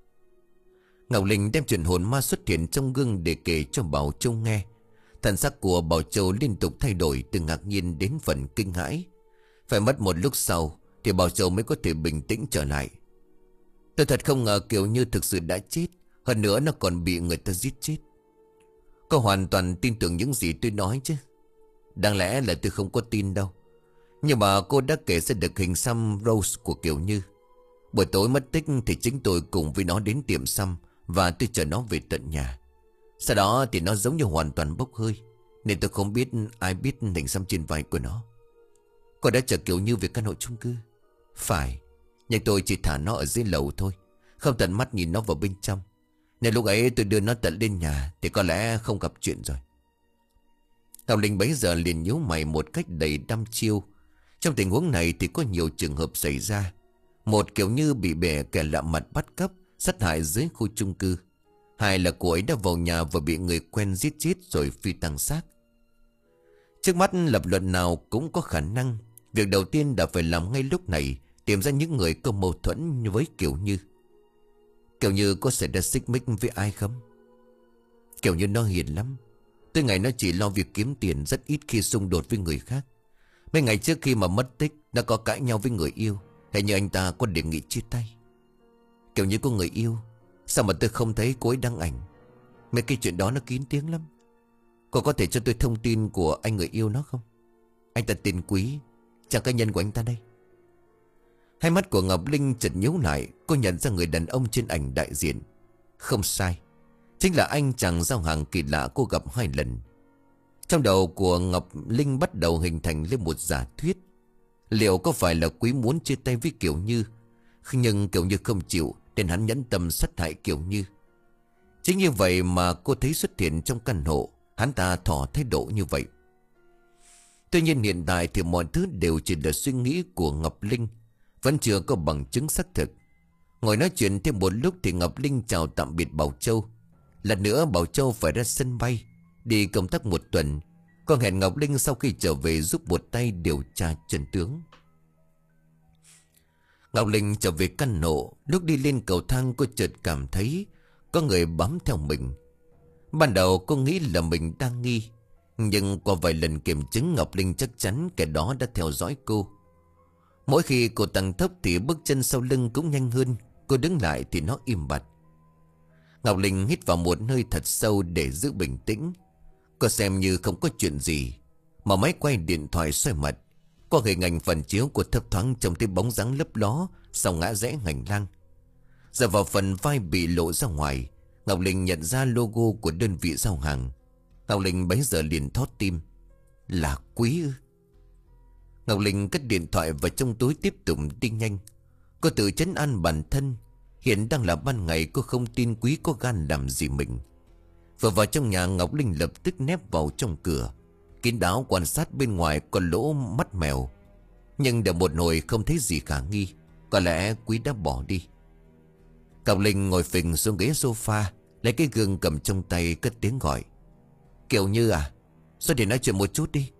Ngọc Linh đem chuyện hồn ma xuất hiện trong gương để kể cho Bảo Châu nghe. Thần sắc của Bảo Châu liên tục thay đổi từ ngạc nhiên đến phần kinh hãi. Phải mất một lúc sau thì Bảo Châu mới có thể bình tĩnh trở lại. Tôi thật không ngờ Kiều Như thực sự đã chết. Hơn nữa nó còn bị người ta giết chết. Cô hoàn toàn tin tưởng những gì tôi nói chứ? Đáng lẽ là tôi không có tin đâu. Nhưng mà cô đã kể ra được hình xăm Rose của Kiều Như. Buổi tối mất tích thì chính tôi cùng với nó đến tiệm xăm và tôi chở nó về tận nhà. Sau đó thì nó giống như hoàn toàn bốc hơi, nên tôi không biết ai biết hình xăm trên vai của nó. Cô đã chở Kiều Như về căn hộ chung cư? Phải, nhưng tôi chỉ thả nó ở dưới lầu thôi, không tận mắt nhìn nó vào bên trong. Nên lúc ấy tôi đưa nó tận lên nhà thì có lẽ không gặp chuyện rồi. Ngọc Linh bấy giờ liền nhíu mày một cách đầy đăm chiêu. Trong tình huống này thì có nhiều trường hợp xảy ra. Một, Kiều Như bị bè kẻ lạ mặt bắt cóc, sát hại dưới khu chung cư. Hai là cô ấy đã vào nhà và bị người quen giết chết rồi phi tang xác. Trước mắt lập luận nào cũng có khả năng. Việc đầu tiên đã phải làm ngay lúc này, tìm ra những người có mâu thuẫn với Kiều Như. Kiều Như có xảy ra xích mích với ai không? Kiều Như nó hiền lắm. Tới ngày nó chỉ lo việc kiếm tiền, rất ít khi xung đột với người khác. Mấy ngày trước khi mà mất tích, nó có cãi nhau với người yêu. Hình như anh ta có đề nghị chia tay. Kiều Như có người yêu, sao mà tôi không thấy cô ấy đăng ảnh? Mấy cái chuyện đó nó kín tiếng lắm. Cô có thể cho tôi thông tin của anh người yêu nó không? Anh ta tên Quý, chàng cá nhân của anh ta đây. Hai mắt của Ngọc Linh chợt nhíu lại. Cô nhận ra người đàn ông trên ảnh đại diện. Không sai, chính là anh chàng giao hàng kỳ lạ cô gặp hai lần. Trong đầu của Ngọc Linh bắt đầu hình thành lên một giả thuyết. Liệu có phải là Quý muốn chia tay với Kiều Như? Nhưng Kiều Như không chịu, nên hắn nhẫn tâm sát hại Kiều Như. Chính như vậy mà cô thấy xuất hiện trong căn hộ, hắn ta tỏ thái độ như vậy. Tuy nhiên hiện tại thì mọi thứ đều chỉ là suy nghĩ của Ngọc Linh, vẫn chưa có bằng chứng xác thực. Ngồi nói chuyện thêm một lúc thì Ngọc Linh chào tạm biệt Bảo Châu. Lần nữa Bảo Châu phải ra sân bay đi công tác một tuần. Cô hẹn Ngọc Linh sau khi trở về giúp một tay điều tra chân tướng. Ngọc Linh trở về căn hộ. Lúc đi lên cầu thang cô chợt cảm thấy có người bám theo mình. Ban đầu cô nghĩ là mình đang nghi, nhưng qua vài lần kiểm chứng Ngọc Linh chắc chắn kẻ đó đã theo dõi cô. Mỗi khi cô tăng tốc thì bước chân sau lưng cũng nhanh hơn. Cô đứng lại thì nó im bặt. Ngọc Linh hít vào một hơi thật sâu để giữ bình tĩnh. Cô xem như không có chuyện gì, mà máy quay điện thoại xoay mặt. Qua hình ảnh phần chiếu của thấp thoáng trông thấy bóng dáng lấp ló sau ngã rẽ hành lang. Giờ vào phần vai bị lộ ra ngoài, Ngọc Linh nhận ra logo của đơn vị giao hàng. Ngọc Linh bấy giờ liền thót tim. Là Quý ư? Ngọc Linh cất điện thoại vào trong túi tiếp tục đi nhanh. Cô tự trấn an bản thân. Hiện đang là ban ngày, cô không tin Quý có gan làm gì mình. Vừa vào trong nhà, Ngọc Linh lập tức nép vào trong cửa, kín đáo quan sát bên ngoài có lỗ mắt mèo. Nhưng đợi một hồi không thấy gì khả nghi. Có lẽ Quý đã bỏ đi. Ngọc Linh ngồi phình xuống ghế sofa, lấy cái gương cầm trong tay cất tiếng gọi. Kiều Như à, sao để nói chuyện một chút đi.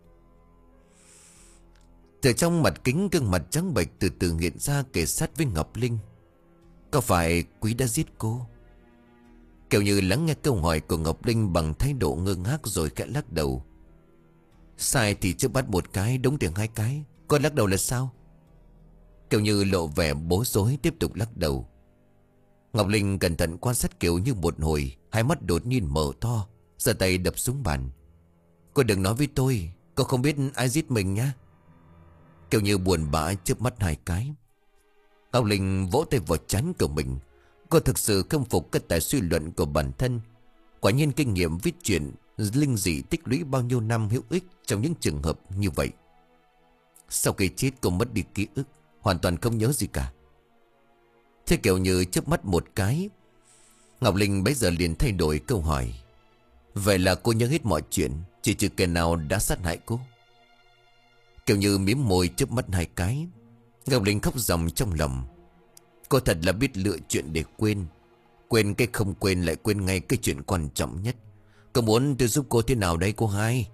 Từ trong mặt kính, gương mặt trắng bệch từ từ hiện ra kề sát với Ngọc Linh. Có phải Quý đã giết cô? Kiều Như lắng nghe câu hỏi của Ngọc Linh bằng thái độ ngơ ngác rồi khẽ lắc đầu. Sai thì chưa bắt một cái, đúng thì hai cái. Con lắc đầu là sao? Kiều Như lộ vẻ bối rối tiếp tục lắc đầu. Ngọc Linh cẩn thận quan sát Kiều Như một hồi, hai mắt đột nhiên mở to, giơ tay đập xuống bàn. Cô đừng nói với tôi, cô không biết ai giết mình nhá. Kiều Như buồn bã chớp mắt hai cái. Ngọc Linh vỗ tay vào trán của mình. Cô thực sự khâm phục các tài suy luận của bản thân. Quả nhiên kinh nghiệm viết truyện linh dị tích lũy bao nhiêu năm hữu ích trong những trường hợp như vậy. Sau khi chết cô mất đi ký ức, hoàn toàn không nhớ gì cả. Thế Kiều Như chớp mắt một cái. Ngọc Linh bấy giờ liền thay đổi câu hỏi. Vậy là cô nhớ hết mọi chuyện, chỉ trừ kẻ nào đã sát hại cô? Kiều Như mím môi chớp mắt hai cái. Ngọc Linh khóc ròng trong lòng. Cô thật là biết lựa chuyện để quên. Quên cái không quên lại quên ngay cái chuyện quan trọng nhất. Cô muốn tôi giúp cô thế nào đây cô hai?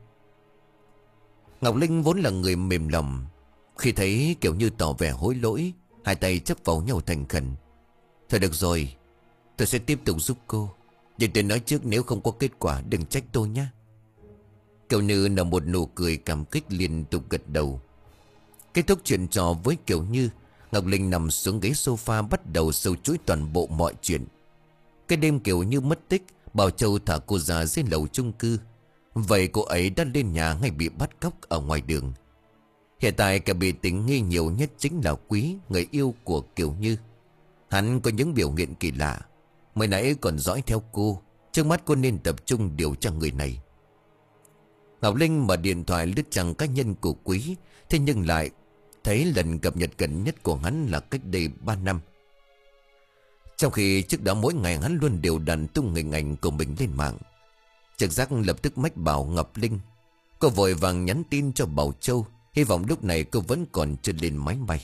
Ngọc Linh vốn là người mềm lòng. Khi thấy Kiều Như tỏ vẻ hối lỗi, hai tay chấp vào nhau thành khẩn. Thôi được rồi, tôi sẽ tiếp tục giúp cô. Nhưng tôi nói trước, nếu không có kết quả đừng trách tôi nhé. Kiều Như nở một nụ cười cảm kích liên tục gật đầu. Kết thúc chuyện trò với Kiều Như, Ngọc Linh nằm xuống ghế sofa bắt đầu sâu chuỗi toàn bộ mọi chuyện. Cái đêm Kiều Như mất tích, Bảo Châu thả cô ra dưới lầu chung cư. Vậy cô ấy đã lên nhà hay bị bắt cóc ở ngoài đường? Hiện tại kẻ bị tình nghi nhiều nhất chính là Quý, người yêu của Kiều Như. Hắn có những biểu hiện kỳ lạ, mới nãy còn dõi theo cô. Trước mắt cô nên tập trung điều tra người này. Ngọc Linh mở điện thoại lướt trang cá nhân của Quý, thế nhưng lại thấy lần cập nhật gần nhất của hắn là cách đây ba năm. Trong khi trước đó mỗi ngày hắn luôn đều đặn tung hình ảnh của mình lên mạng. Trực giác lập tức mách bảo Ngọc Linh. Cô vội vàng nhắn tin cho Bảo Châu, hy vọng lúc này cô vẫn còn chưa lên máy bay.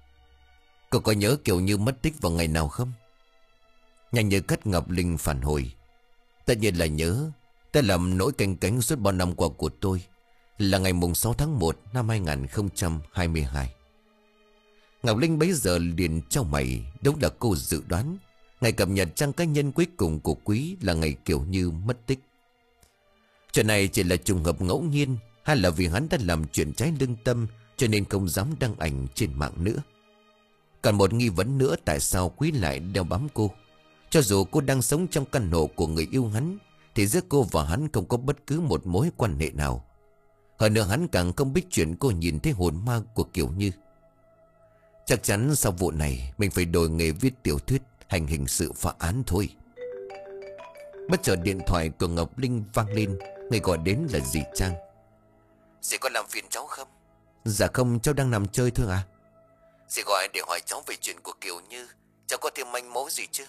Cô có nhớ Kiều Như mất tích vào ngày nào không? Nhanh như cắt Ngọc Linh phản hồi. Tất nhiên là nhớ. Ta làm nỗi canh cánh suốt bao năm qua của tôi. Là ngày mùng sáu tháng một năm hai nghìn không trăm hai mươi hai. Ngọc Linh bấy giờ liền trao mày. Đúng là cô dự đoán ngày cập nhật trang cá nhân cuối cùng của Quý là ngày Kiều Như mất tích. Chuyện này chỉ là trùng hợp ngẫu nhiên, hay là vì hắn đã làm chuyện trái lương tâm cho nên không dám đăng ảnh trên mạng nữa. Còn một nghi vấn nữa, tại sao Quý lại đeo bám cô? Cho dù cô đang sống trong căn hộ của người yêu hắn, thì giữa cô và hắn không có bất cứ một mối quan hệ nào. Hơn nữa hắn càng không biết chuyện cô nhìn thấy hồn ma của Kiều Như. Chắc chắn sau vụ này mình phải đổi nghề viết tiểu thuyết hành hình sự phá án thôi. Bất chợt điện thoại của Ngọc Linh vang lên. Người gọi đến là dì Trang. Dì có làm phiền cháu không? Dạ không, cháu đang nằm chơi thôi à. Dì gọi để hỏi cháu về chuyện của Kiều Như. Cháu có thêm manh mối gì chưa?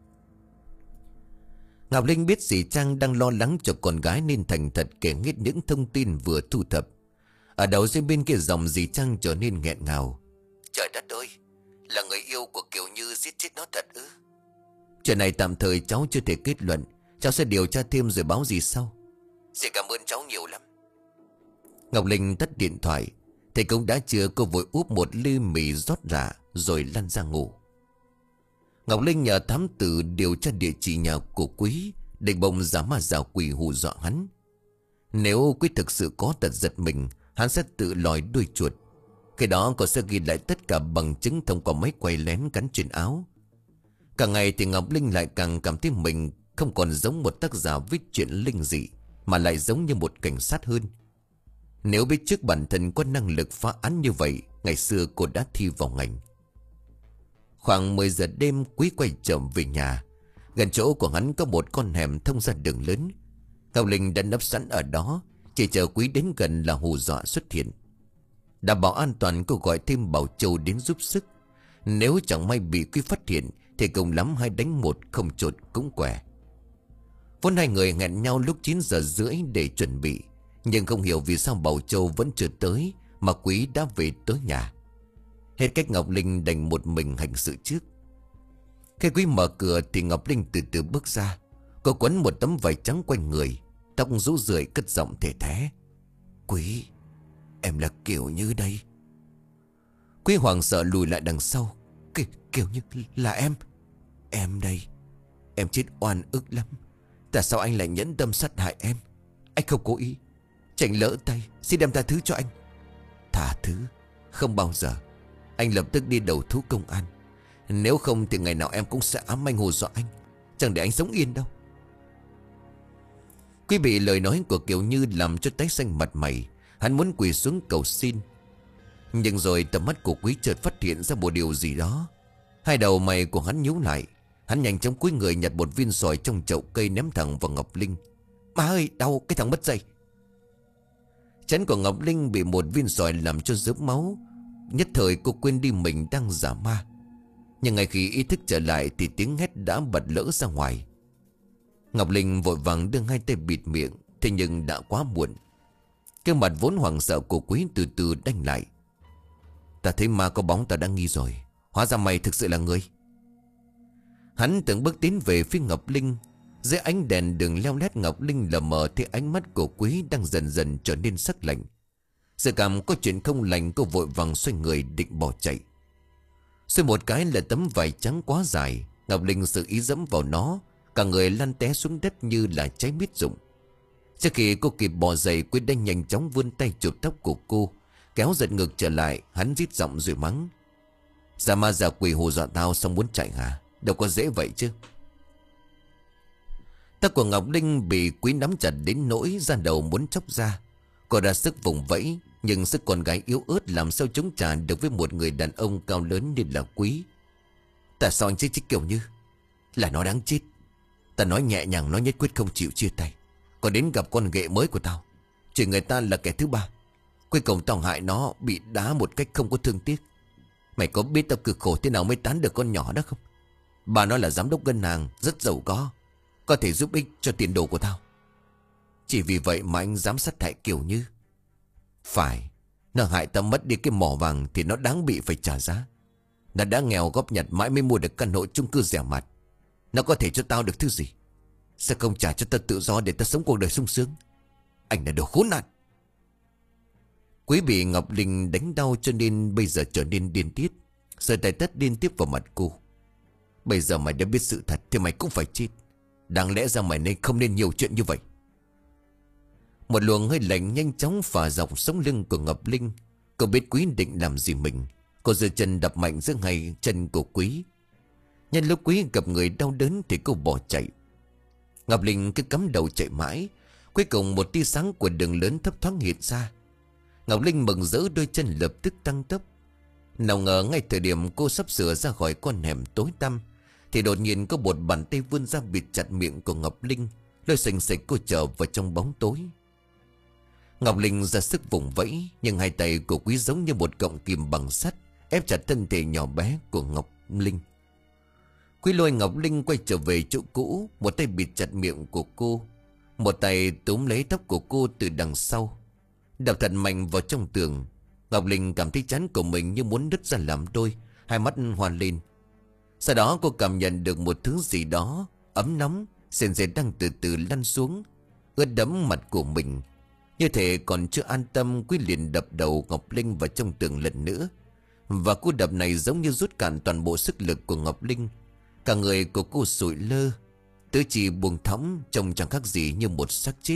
Ngọc Linh biết dì Trang đang lo lắng cho con gái nên thành thật kể hết những thông tin vừa thu thập. Ở đầu dây bên kia dòng dì Trang trở nên nghẹn ngào. Trời đất ơi, là người yêu của Kiều Như giết chết nó thật ư? Chuyện này tạm thời cháu chưa thể kết luận. Cháu sẽ điều tra thêm rồi báo dì sau. Dì cảm ơn cháu nhiều lắm. Ngọc Linh tắt điện thoại. Thầy cũng đã chưa, cô vội úp một ly mì rót rạ rồi lăn ra ngủ. Ngọc Linh nhờ thám tử điều tra địa chỉ nhà của Quý, định bồng giả ma giả quỷ hù dọa hắn. Nếu Quý thực sự có tật giật mình, hắn sẽ tự lòi đuôi chuột. Khi đó cô sẽ ghi lại tất cả bằng chứng thông qua máy quay lén gắn trên áo. Càng ngày thì Ngọc Linh lại càng cảm thấy mình không còn giống một tác giả viết chuyện linh dị, mà lại giống như một cảnh sát hơn. Nếu biết trước bản thân có năng lực phá án như vậy, ngày xưa cô đã thi vào ngành. Khoảng mười giờ đêm, Quý quay trở về nhà. Gần chỗ của hắn có một con hẻm thông ra đường lớn. Ngọc Linh đã nấp sẵn ở đó, chỉ chờ Quý đến gần là hù dọa xuất hiện. Đảm bảo an toàn, cô gọi thêm Bảo Châu đến giúp sức. Nếu chẳng may bị Quý phát hiện thì cùng lắm hai đánh một, không chột cũng quẻ. Vốn hai người hẹn nhau lúc chín giờ rưỡi để chuẩn bị, nhưng không hiểu vì sao Bảo Châu vẫn chưa tới mà Quý đã về tới nhà. Hết cách, Ngọc Linh đành một mình hành sự trước. Khi Quý mở cửa thì Ngọc Linh từ từ bước ra. Cô quấn một tấm vải trắng quanh người, tóc rũ rượi, cất giọng thề thé. Quý, em là Kiều Như đây. Quý hoảng sợ lùi lại đằng sau. Ki Kiều Như là em. Em đây. Em chết oan ức lắm. Tại sao anh lại nhẫn tâm sát hại em? Anh không cố ý, chảnh lỡ tay, xin em tha thứ cho anh. Tha thứ? Không bao giờ. Anh lập tức đi đầu thú công an. Nếu không thì ngày nào em cũng sẽ ám anh hù dọa anh, chẳng để anh sống yên đâu. Quý bị lời nói của Kiều Như làm cho tái xanh mặt mày. Hắn muốn quỳ xuống cầu xin, nhưng rồi tầm mắt của Quý chợt phát hiện ra một điều gì đó. Hai đầu mày của hắn nhíu lại. Hắn nhanh chóng cúi người nhặt một viên sỏi trong chậu cây ném thẳng vào Ngọc Linh. Má ơi, đau, cái thằng mất dây. Chán của Ngọc Linh bị một viên sỏi làm cho rớm máu. Nhất thời cô quên đi mình đang giả ma. Nhưng ngay khi ý thức trở lại thì tiếng hét đã bật lỡ ra ngoài. Ngọc Linh vội vàng đưa hai tay bịt miệng, thế nhưng đã quá muộn. Cái mặt vốn hoảng sợ của Quý từ từ đanh lại. Ta thấy ma có bóng, ta đã nghi rồi. Hóa ra mày thực sự là người. Hắn từng bước tiến về phía Ngọc Linh. Dưới ánh đèn đường leo lét, Ngọc Linh lờ mờ thấy ánh mắt của Quý đang dần dần trở nên sắc lạnh. Dự cảm có chuyện không lành, cô vội vàng xoay người định bỏ chạy. Xoay một cái là tấm vải trắng quá dài. Ngọc Linh sự ý dẫm vào nó, cả người lăn té xuống đất như là trái mít rụng. Trước khi cô kịp bò dậy, Quý đã nhanh chóng vươn tay chụp tóc của cô, kéo giật ngược trở lại. Hắn rít giọng rồi mắng. Giả ma giả quỷ hù dọa tao xong muốn chạy hả? Đâu có dễ vậy chứ. Tóc của Ngọc Linh bị Quý nắm chặt đến nỗi da đầu muốn chóc ra. Cô đã sức vùng vẫy, nhưng sức con gái yếu ớt làm sao chống trả được với một người đàn ông cao lớn như là Quý. Tại sao anh chết chết Kiều Như? Là nó đáng chết. Ta nói nhẹ nhàng, nó nhất quyết không chịu chia tay. Còn đến gặp con ghệ mới của tao, chỉ người ta là kẻ thứ ba. Cuối cùng tao hại nó bị đá một cách không có thương tiếc. Mày có biết tao cực khổ thế nào mới tán được con nhỏ đó không? Bà nó là giám đốc ngân hàng, rất giàu có, có thể giúp ích cho tiền đồ của tao. Chỉ vì vậy mà anh dám sát hại Kiều Như. Phải, nó hại tao mất đi cái mỏ vàng thì nó đáng bị phải trả giá. Nó đã nghèo góp nhặt mãi mới mua được căn hộ chung cư rẻ mạt. Nó có thể cho tao được thứ gì? Sẽ không trả cho tao tự do để tao sống cuộc đời sung sướng. Anh là đồ khốn nạn. Quý bị Ngọc Linh đánh đau cho nên bây giờ trở nên điên tiết, giơ tay tát liên tiếp vào mặt cô. Bây giờ mày đã biết sự thật thì mày cũng phải chết. Đáng lẽ ra mày nên không nên nhiều chuyện như vậy. Một luồng hơi lạnh nhanh chóng phả dọc sống lưng của Ngọc Linh. Cô biết Quý định làm gì mình. Cô giơ chân đập mạnh giữa hai chân của Quý. Nhân lúc Quý gặp người đau đớn thì cô bỏ chạy. Ngọc Linh cứ cắm đầu chạy mãi. Cuối cùng một tia sáng của đường lớn thấp thoáng hiện ra. Ngọc Linh mừng rỡ, đôi chân lập tức tăng tốc. Nào ngờ ngay thời điểm cô sắp sửa ra khỏi con hẻm tối tăm thì đột nhiên có một bàn tay vươn ra bịt chặt miệng của Ngọc Linh, lôi sành sạch cô trở vào trong bóng tối. Ngọc Linh ra sức vùng vẫy, nhưng hai tay của Quý giống như một cọng kìm bằng sắt ép chặt thân thể nhỏ bé của Ngọc Linh. Quý lôi Ngọc Linh quay trở về chỗ cũ, một tay bịt chặt miệng của cô, một tay túm lấy tóc của cô từ đằng sau, đập thật mạnh vào trong tường. Ngọc Linh cảm thấy trán của mình như muốn đứt ra làm đôi, hai mắt hoa lên. Sau đó cô cảm nhận được một thứ gì đó ấm nóng sền sệt đang từ từ lăn xuống, ướt đẫm mặt của mình. Như thể còn chưa an tâm, Quý liền đập đầu Ngọc Linh vào trong tường lần nữa. Và cú đập này giống như rút cạn toàn bộ sức lực của Ngọc Linh. Cả người của cô sụi lơ, tứ chi buông thõng, trông chẳng khác gì như một xác chết.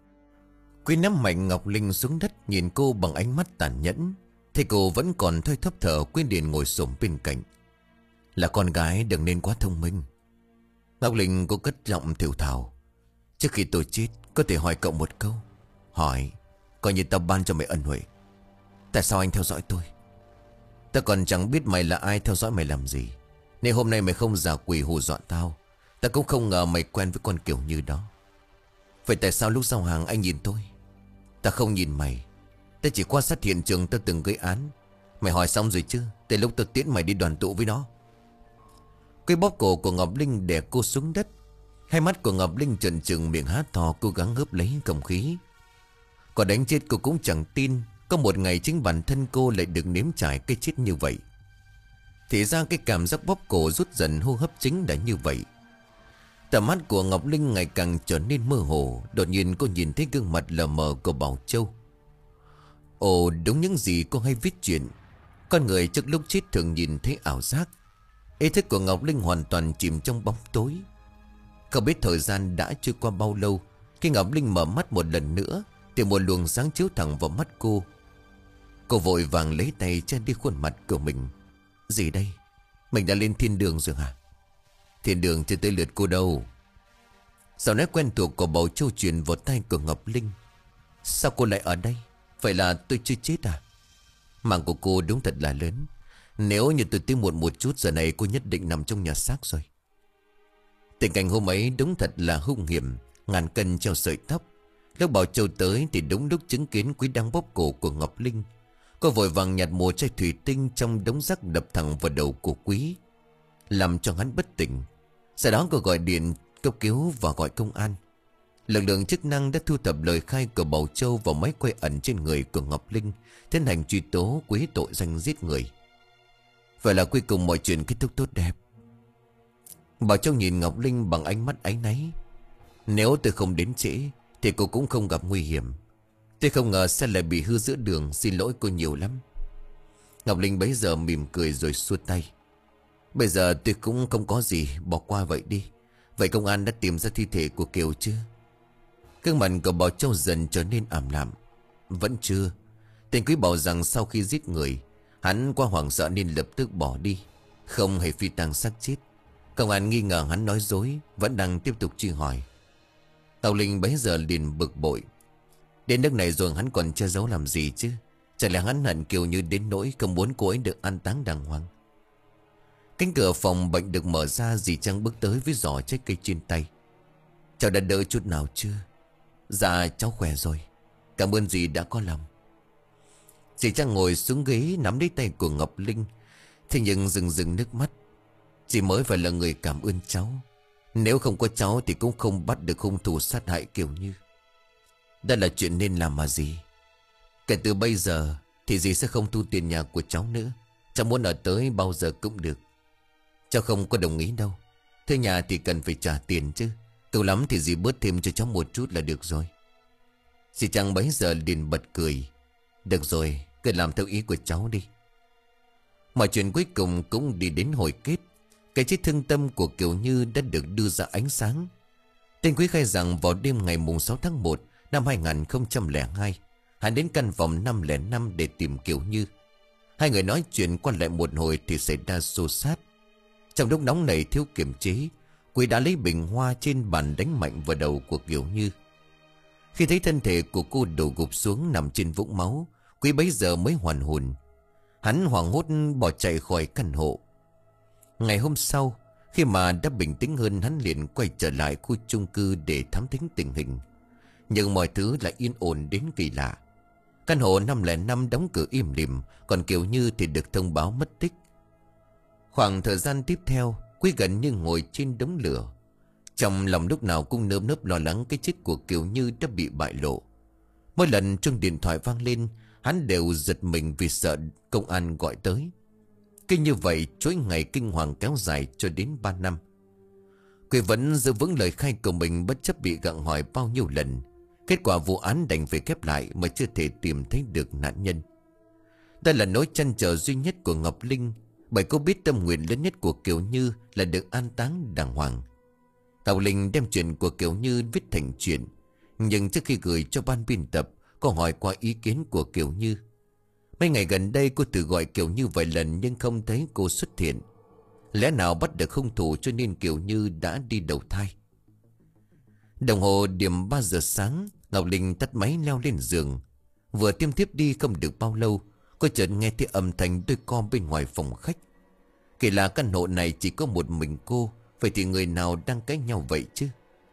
Quý nắm mạnh Ngọc Linh xuống đất, nhìn cô bằng ánh mắt tàn nhẫn. Thế cô vẫn còn thoi thóp thở, Quý liền ngồi xổm bên cạnh. Là con gái đừng nên quá thông minh. Ngọc Linh cô cất giọng thều thào. Trước khi tôi chết có thể hỏi cậu một câu. Hỏi, coi như tao ban cho mày ân huệ. Tại sao anh theo dõi tôi? Tao còn chẳng biết mày là ai, theo dõi mày làm gì. Nên hôm nay mày không giả quỷ hù dọa tao. Tao cũng không ngờ mày quen với con kiểu như đó. Vậy tại sao lúc giao hàng anh nhìn tôi? Tao không nhìn mày. Tao chỉ quan sát hiện trường tao từng gây án. Mày hỏi xong rồi chứ? Tới lúc tao tiễn mày đi đoàn tụ với nó. Cái bóp cổ của Ngọc Linh đè cô xuống đất. Hai mắt của Ngọc Linh trợn trừng, miệng há to, cố gắng hớp lấy không khí. Có đánh chết cô cũng chẳng tin có một ngày chính bản thân cô lại được nếm trải cái chết như vậy. Thì ra cái cảm giác bóp cổ rút dần hô hấp chính đã như vậy. Tầm mắt của Ngọc Linh ngày càng trở nên mơ hồ. Đột nhiên cô nhìn thấy gương mặt lờ mờ của Bảo Châu. Ồ, đúng những gì cô hay viết chuyện. Con người trước lúc chết thường nhìn thấy ảo giác. Ý thức của Ngọc Linh hoàn toàn chìm trong bóng tối. Không biết thời gian đã trôi qua bao lâu. Khi Ngọc Linh mở mắt một lần nữa thì một luồng sáng chiếu thẳng vào mắt cô. Cô vội vàng lấy tay che đi khuôn mặt của mình. Gì đây? Mình đã lên thiên đường rồi hả? Thiên đường chưa tới lượt cô đâu. Giọng nói quen thuộc của Bảo Châu truyền vào tay của Ngọc Linh. Sao cô lại ở đây? Vậy là tôi chưa chết à? Mạng của cô đúng thật là lớn. Nếu như tôi tới muộn một chút, giờ này cô nhất định nằm trong nhà xác rồi. Tình cảnh hôm ấy đúng thật là hung hiểm, ngàn cân treo sợi tóc. Lúc Bảo Châu tới thì đúng lúc chứng kiến Quý đang bóp cổ của Ngọc Linh. Cô vội vàng nhặt một chai thủy tinh trong đống rác đập thẳng vào đầu của Quý, làm cho hắn bất tỉnh. Sau đó cô gọi điện cấp cứu và gọi công an. Lực lượng chức năng đã thu thập lời khai của Bảo Châu vào máy quay ẩn trên người của Ngọc Linh, tiến hành truy tố Quý tội danh giết người. Vậy là cuối cùng mọi chuyện kết thúc tốt đẹp. Bảo Châu nhìn Ngọc Linh bằng ánh mắt áy náy. Nếu tôi không đến trễ thì cô cũng không gặp nguy hiểm. Tôi không ngờ sẽ lại bị hư giữa đường, xin lỗi cô nhiều lắm. Ngọc Linh bấy giờ mỉm cười rồi xua tay. Bây giờ tôi cũng không có gì, bỏ qua vậy đi. Vậy công an đã tìm ra thi thể của Kiều chưa? Gương mặt của Bảo Châu dần trở nên ảm đạm. Vẫn chưa. Tên Quý bảo rằng sau khi giết người, hắn qua hoảng sợ nên lập tức bỏ đi, không hề phi tang xác chết. Công an nghi ngờ hắn nói dối, vẫn đang tiếp tục truy hỏi. Ngọc Linh bấy giờ liền bực bội. Đến nước này rồi hắn còn che giấu làm gì chứ? Chẳng lẽ hắn hận Kiều như đến nỗi không muốn cô ấy được an táng đàng hoàng? Cánh cửa phòng bệnh được mở ra, dì Trang bước tới với giỏ trái cây trên tay. Cháu đã đỡ chút nào chưa? Dạ cháu khỏe rồi, cảm ơn dì đã có lòng. Dì Trang ngồi xuống ghế nắm lấy tay của Ngọc Linh. Thế nhưng rừng rừng nước mắt. Dì mới phải là người cảm ơn cháu. Nếu không có cháu thì cũng không bắt được hung thủ sát hại Kiều Như. Đây là chuyện nên làm mà dì. Kể từ bây giờ thì dì sẽ không thu tiền nhà của cháu nữa. Cháu muốn ở tới bao giờ cũng được. Cháu không có đồng ý đâu. Thuê nhà thì cần phải trả tiền chứ. Cầu lắm thì dì bớt thêm cho cháu một chút là được rồi. Dì Trang bấy giờ liền bật cười. Được rồi, cứ làm theo ý của cháu đi. Mọi chuyện cuối cùng cũng đi đến hồi kết. Cái chết thương tâm của Kiều Như đã được đưa ra ánh sáng. Tên Quý khai rằng vào đêm ngày sáu tháng một năm hai nghìn không trăm lẻ hai, hắn đến căn phòng năm không năm để tìm Kiều Như. Hai người nói chuyện qua lại một hồi thì xảy ra xô xát. Trong lúc nóng nảy thiếu kiềm chế, Quý đã lấy bình hoa trên bàn đánh mạnh vào đầu của Kiều Như. Khi thấy thân thể của cô đổ gục xuống nằm trên vũng máu, Quý bấy giờ mới hoàn hồn. Hắn hoảng hốt bỏ chạy khỏi căn hộ. Ngày hôm sau, khi mà đã bình tĩnh hơn, hắn liền quay trở lại khu chung cư để thám thính tình hình. Nhưng mọi thứ lại yên ổn đến kỳ lạ. Căn hộ năm không năm đóng cửa im lìm, còn Kiều Như thì được thông báo mất tích. Khoảng thời gian tiếp theo, Quý gần như ngồi trên đống lửa. Trong lòng lúc nào cũng nơm nớp lo lắng cái chết của Kiều Như đã bị bại lộ. Mỗi lần chuông điện thoại vang lên, hắn đều giật mình vì sợ công an gọi tới. Cứ như vậy chuỗi ngày kinh hoàng kéo dài cho đến ba năm. Quý vẫn giữ vững lời khai của mình bất chấp bị gặng hỏi bao nhiêu lần. Kết quả vụ án đành phải khép lại mà chưa thể tìm thấy được nạn nhân. Đây là nỗi trăn trở duy nhất của Ngọc Linh, bởi cô biết tâm nguyện lớn nhất của Kiều Như là được an táng đàng hoàng. Ngọc Linh đem chuyện của Kiều Như viết thành chuyện, nhưng trước khi gửi cho ban biên tập, cô hỏi qua ý kiến của Kiều Như. Mấy ngày gần đây cô tự gọi Kiều Như vài lần nhưng không thấy cô xuất hiện. Lẽ nào bắt được hung thủ cho nên Kiều Như đã đi đầu thai? Đồng hồ điểm ba giờ sáng, Ngọc Linh tắt máy leo lên giường. Vừa tiêm tiếp đi không được bao lâu, cô chợt nghe thấy âm thanh đôi co bên ngoài phòng khách. Kỳ lạ, căn hộ này chỉ có một mình cô, vậy thì người nào đang cãi nhau vậy chứ?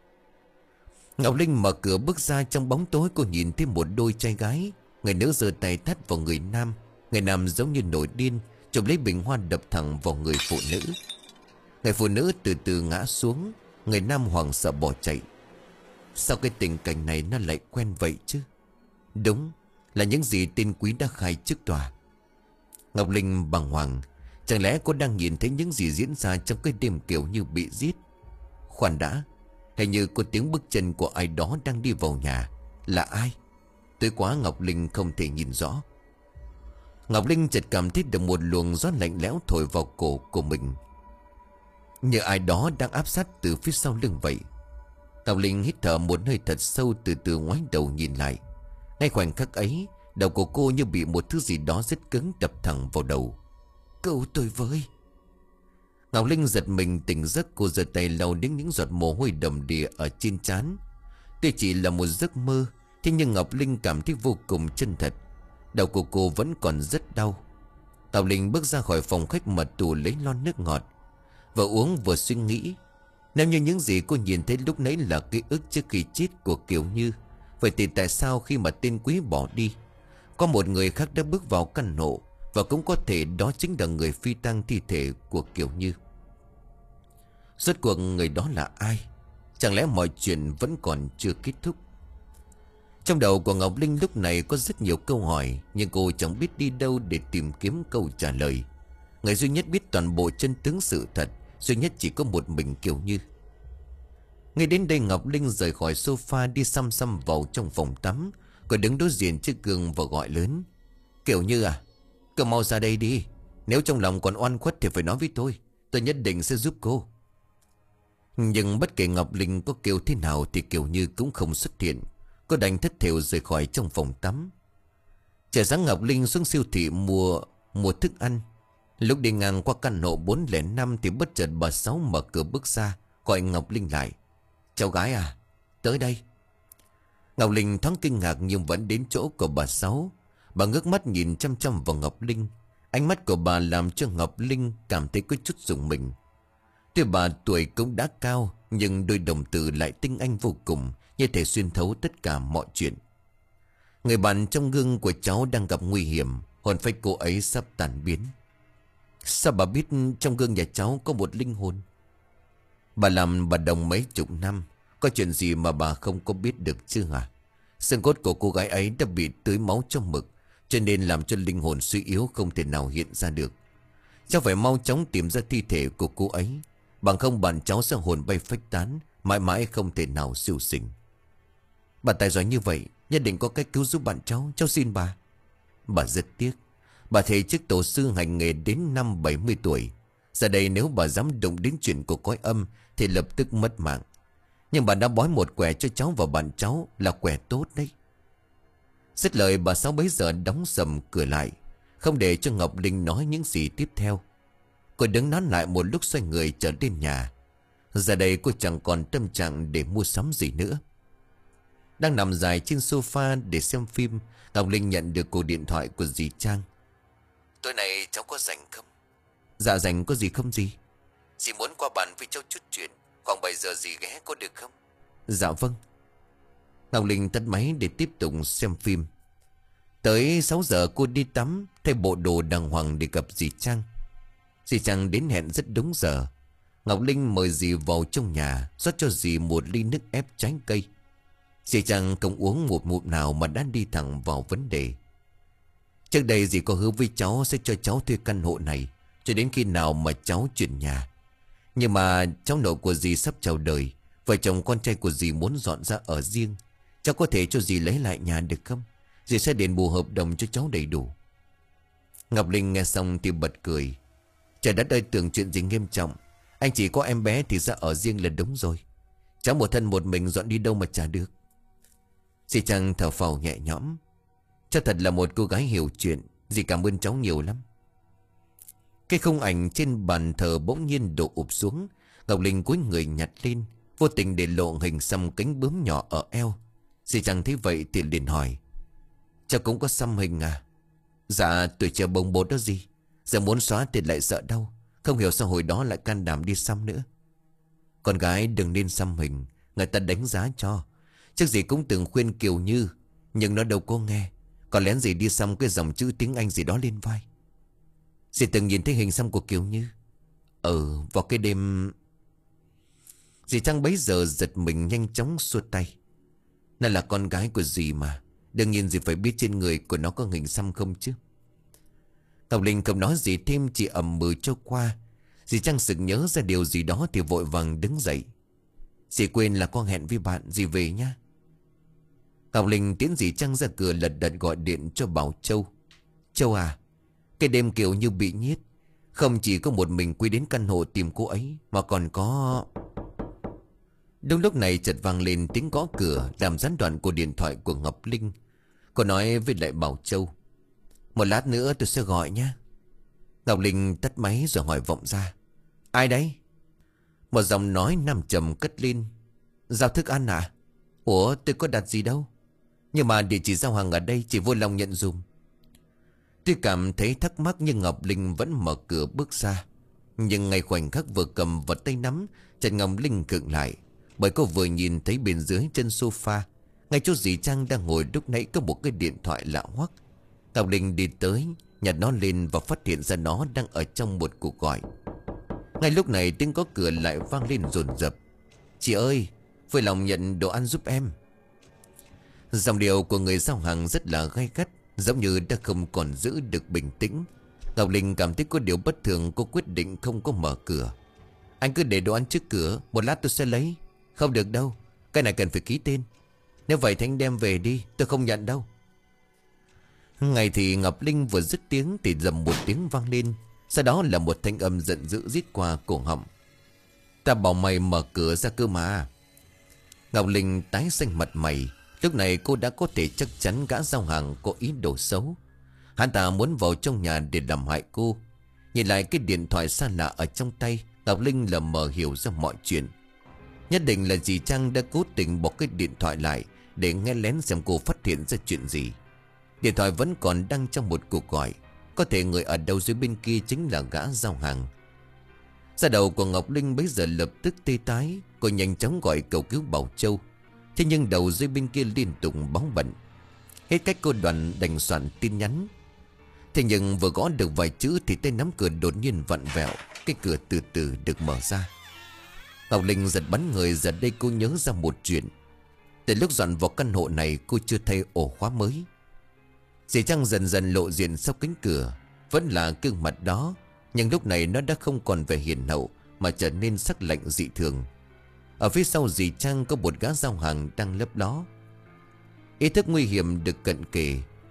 Ngọc Linh mở cửa bước ra. Trong bóng tối cô nhìn thấy một đôi trai gái. Người nữ giơ tay tát vào người nam. Người nam giống như nổi điên, chụp lấy bình hoa đập thẳng vào người phụ nữ. Người phụ nữ từ từ ngã xuống. Người nam hoảng sợ bỏ chạy. Sao cái tình cảnh này nó lại quen vậy chứ? Đúng là những gì tên Quý đã khai trước tòa. Ngọc Linh bàng hoàng. Chẳng lẽ cô đang nhìn thấy những gì diễn ra trong cái đêm Kiều Như bị giết? Khoan đã, hình như có tiếng bước chân của ai đó đang đi vào nhà. Là ai? Tối quá Ngọc Linh không thể nhìn rõ. Ngọc Linh chợt cảm thấy được một luồng gió lạnh lẽo thổi vào cổ của mình, như ai đó đang áp sát từ phía sau lưng vậy. Ngọc Linh hít thở một hơi thật sâu, từ từ ngoái đầu nhìn lại. Ngay khoảnh khắc ấy, đầu của cô như bị một thứ gì đó rất cứng đập thẳng vào đầu. Cứu tôi với! Ngọc Linh giật mình tỉnh giấc. Cô giơ tay lau đến những giọt mồ hôi đầm đìa ở trên trán. Tuy chỉ là một giấc mơ, thế nhưng Ngọc Linh cảm thấy vô cùng chân thật. Đầu của cô vẫn còn rất đau. Ngọc Linh bước ra khỏi phòng khách, mở tủ lấy lon nước ngọt, vừa uống vừa suy nghĩ. Nếu như những gì cô nhìn thấy lúc nãy là ký ức trước khi chết của Kiều Như, vậy thì tại sao khi mà tên Quý bỏ đi, có một người khác đã bước vào căn hộ, và cũng có thể đó chính là người phi tang thi thể của Kiều Như? Rốt cuộc người đó là ai? Chẳng lẽ mọi chuyện vẫn còn chưa kết thúc? Trong đầu của Ngọc Linh lúc này có rất nhiều câu hỏi, nhưng cô chẳng biết đi đâu để tìm kiếm câu trả lời. Người duy nhất biết toàn bộ chân tướng sự thật duy nhất chỉ có một mình Kiều Như. Ngay đến đây Ngọc Linh rời khỏi sofa, đi xăm xăm vào trong phòng tắm. Cô đứng đối diện chiếc gương và gọi lớn. Kiều Như à, cứ mau ra đây đi. Nếu trong lòng còn oan khuất thì phải nói với tôi, tôi nhất định sẽ giúp cô. Nhưng bất kể Ngọc Linh có kêu thế nào thì Kiều Như cũng không xuất hiện. Cô đành thất thểu rời khỏi trong phòng tắm. Trời sáng Ngọc Linh xuống siêu thị mua mua thức ăn. Lúc đi ngang qua căn hộ bốn không năm thì bất chợt bà Sáu mở cửa bước ra, gọi Ngọc Linh lại. Cháu gái à, tới đây. Ngọc Linh thoáng kinh ngạc nhưng vẫn đến chỗ của bà Sáu. Bà ngước mắt nhìn chăm chăm vào Ngọc Linh. Ánh mắt của bà làm cho Ngọc Linh cảm thấy có chút rùng mình. Tuy bà tuổi cũng đã cao, nhưng đôi đồng tử lại tinh anh vô cùng, như thể xuyên thấu tất cả mọi chuyện. Người bạn trong gương của cháu đang gặp nguy hiểm, hồn phách cô ấy sắp tàn biến. Sao bà biết trong gương nhà cháu có một linh hồn? Bà làm bà Đồng mấy chục năm, có chuyện gì mà bà không có biết được chứ hả? Xương cốt của cô gái ấy đã bị tưới máu trong mực, cho nên làm cho linh hồn suy yếu không thể nào hiện ra được. Cháu phải mau chóng tìm ra thi thể của cô ấy, bằng không bạn cháu sẽ hồn bay phách tán, mãi mãi không thể nào siêu sinh. Bà tài giỏi như vậy, nhất định có cách cứu giúp bạn cháu, cháu xin bà. Bà rất tiếc. Bà thề trước tổ sư hành nghề đến năm bảy mươi tuổi. Giờ đây nếu bà dám đụng đến chuyện của cõi âm thì lập tức mất mạng. Nhưng bà đã bói một quẻ cho cháu và bạn cháu, là quẻ tốt đấy. Dứt lời bà Sáu bấy giờ đóng sầm cửa lại, không để cho Ngọc Linh nói những gì tiếp theo. Cô đứng nán lại một lúc xoay người trở lên nhà. Giờ đây cô chẳng còn tâm trạng để mua sắm gì nữa. Đang nằm dài trên sofa để xem phim, Ngọc Linh nhận được cuộc điện thoại của dì Trang. Tối nay cháu có rảnh không? Dạ rảnh, có gì không dì? Dì muốn qua bàn với cháu chút chuyện, khoảng bảy giờ dì ghé có được không? Dạ vâng. Ngọc Linh tắt máy để tiếp tục xem phim. Tới sáu giờ cô đi tắm, thay bộ đồ đàng hoàng để gặp dì Trang. Dì Trang đến hẹn rất đúng giờ. Ngọc Linh mời dì vào trong nhà, rót cho dì một ly nước ép trái cây. Dì Trang không uống một ngụm nào mà đã đi thẳng vào vấn đề. Trước đây dì có hứa với cháu sẽ cho cháu thuê căn hộ này cho đến khi nào mà cháu chuyển nhà. Nhưng mà cháu nội của dì sắp chào đời, vợ chồng con trai của dì muốn dọn ra ở riêng. Cháu có thể cho dì lấy lại nhà được không? Dì sẽ đền bù hợp đồng cho cháu đầy đủ. Ngọc Linh nghe xong thì bật cười. Trời đất ơi, tưởng chuyện gì nghiêm trọng. Anh chỉ có em bé thì ra ở riêng là đúng rồi. Cháu một thân một mình dọn đi đâu mà chả được. Dì Trang thở phào nhẹ nhõm. Cháu thật là một cô gái hiểu chuyện. Dì cảm ơn cháu nhiều lắm. Cái khung ảnh trên bàn thờ bỗng nhiên đổ ụp xuống. Ngọc Linh cúi người nhặt lên, vô tình để lộ hình xăm cánh bướm nhỏ ở eo. Dì Trang thấy vậy thì liền hỏi. Cháu cũng có xăm hình à? Dạ tuổi trẻ bồng bột đó gì. Giờ muốn xóa thì lại sợ đau. Không hiểu sao hồi đó lại can đảm đi xăm nữa. Con gái đừng nên xăm hình, người ta đánh giá cho. Chắc gì cũng từng khuyên Kiều Như, nhưng nó đâu có nghe. Còn lén gì đi xăm cái dòng chữ tiếng Anh gì đó lên vai. Dì từng nhìn thấy hình xăm của Kiều Như. Ừ, vào cái đêm. Dì Trang bấy giờ giật mình nhanh chóng xua tay. Nó là con gái của dì mà. Đương nhiên dì phải biết trên người của nó có hình xăm không chứ. Ngọc Linh không nói gì thêm, chỉ ầm mừ cho qua. Dì Trang sực nhớ ra điều gì đó thì vội vàng đứng dậy. Dì quên là con hẹn với bạn, dì về nhá. Ngọc Linh tiến dì Trang ra cửa, lật đật gọi điện cho Bảo Châu. Châu à, cái đêm Kiều Như bị nhiết, không chỉ có một mình Quy đến căn hộ tìm cô ấy, mà còn có... Đúng lúc này chợt vang lên tiếng gõ cửa, làm gián đoạn của điện thoại của Ngọc Linh. Cô nói với lại Bảo Châu. Một lát nữa tôi sẽ gọi nhé. Ngọc Linh tắt máy rồi hỏi vọng ra. Ai đấy? Một giọng nói nam trầm cất lên. Giao thức ăn à? Ủa tôi có đặt gì đâu. Nhưng mà địa chỉ giao hàng ở đây, chỉ vui lòng nhận dùm. Tuy cảm thấy thắc mắc nhưng Ngọc Linh vẫn mở cửa bước ra. Nhưng ngay khoảnh khắc vừa cầm vật tay nắm, chân Ngọc Linh khựng lại. Bởi cô vừa nhìn thấy bên dưới chân sofa, ngay chỗ dì Trang đang ngồi lúc nãy, có một cái điện thoại lạ hoắc. Ngọc Linh đi tới, nhặt nó lên và phát hiện ra nó đang ở trong một cuộc gọi. Ngay lúc này tiếng có cửa lại vang lên dồn dập. Chị ơi, vui lòng nhận đồ ăn giúp em. Dòng điệu của người giao hàng rất là gay gắt, giống như đã không còn giữ được bình tĩnh. Ngọc Linh cảm thấy có điều bất thường, cô quyết định không có mở cửa. Anh cứ để đồ ăn trước cửa, một lát tôi sẽ lấy. Không được đâu, cái này cần phải ký tên. Nếu vậy thì anh đem về đi, tôi không nhận đâu. Ngay thì Ngọc Linh vừa dứt tiếng thì dầm một tiếng vang lên. Sau đó là một thanh âm giận dữ rít qua cổ họng. Ta bảo mày mở cửa ra cơ mà. Ngọc Linh tái xanh mặt mày. Lúc này cô đã có thể chắc chắn gã giao hàng có ý đồ xấu. Hắn ta muốn vào trong nhà để làm hại cô. Nhìn lại cái điện thoại xa lạ ở trong tay, Ngọc Linh lờ mờ hiểu ra mọi chuyện. Nhất định là dì Trang đã cố tình bỏ cái điện thoại lại để nghe lén xem cô phát hiện ra chuyện gì. Điện thoại vẫn còn đang trong một cuộc gọi. Có thể người ở đầu dưới bên kia chính là gã giao hàng. Da đầu của Ngọc Linh bấy giờ lập tức tê tái. Cô nhanh chóng gọi cầu cứu Bảo Châu. Thế nhưng đầu dưới bên kia liên tục báo bận. Hết cách cô đoàn đành soạn tin nhắn. Thế nhưng vừa gõ được vài chữ thì tay nắm cửa đột nhiên vặn vẹo. Cái cửa từ từ được mở ra. Ngọc Linh giật bắn người. Giờ đây cô nhớ ra một chuyện. Từ lúc dọn vào căn hộ này, cô chưa thay ổ khóa mới. Dì Trang dần dần lộ diện sau cánh cửa. Vẫn là gương mặt đó, nhưng lúc này nó đã không còn vẻ hiền hậu, mà trở nên sắc lạnh dị thường. Ở phía sau dì Trang có một gã giao hàng đang lấp ló. Ý thức nguy hiểm được cận kề.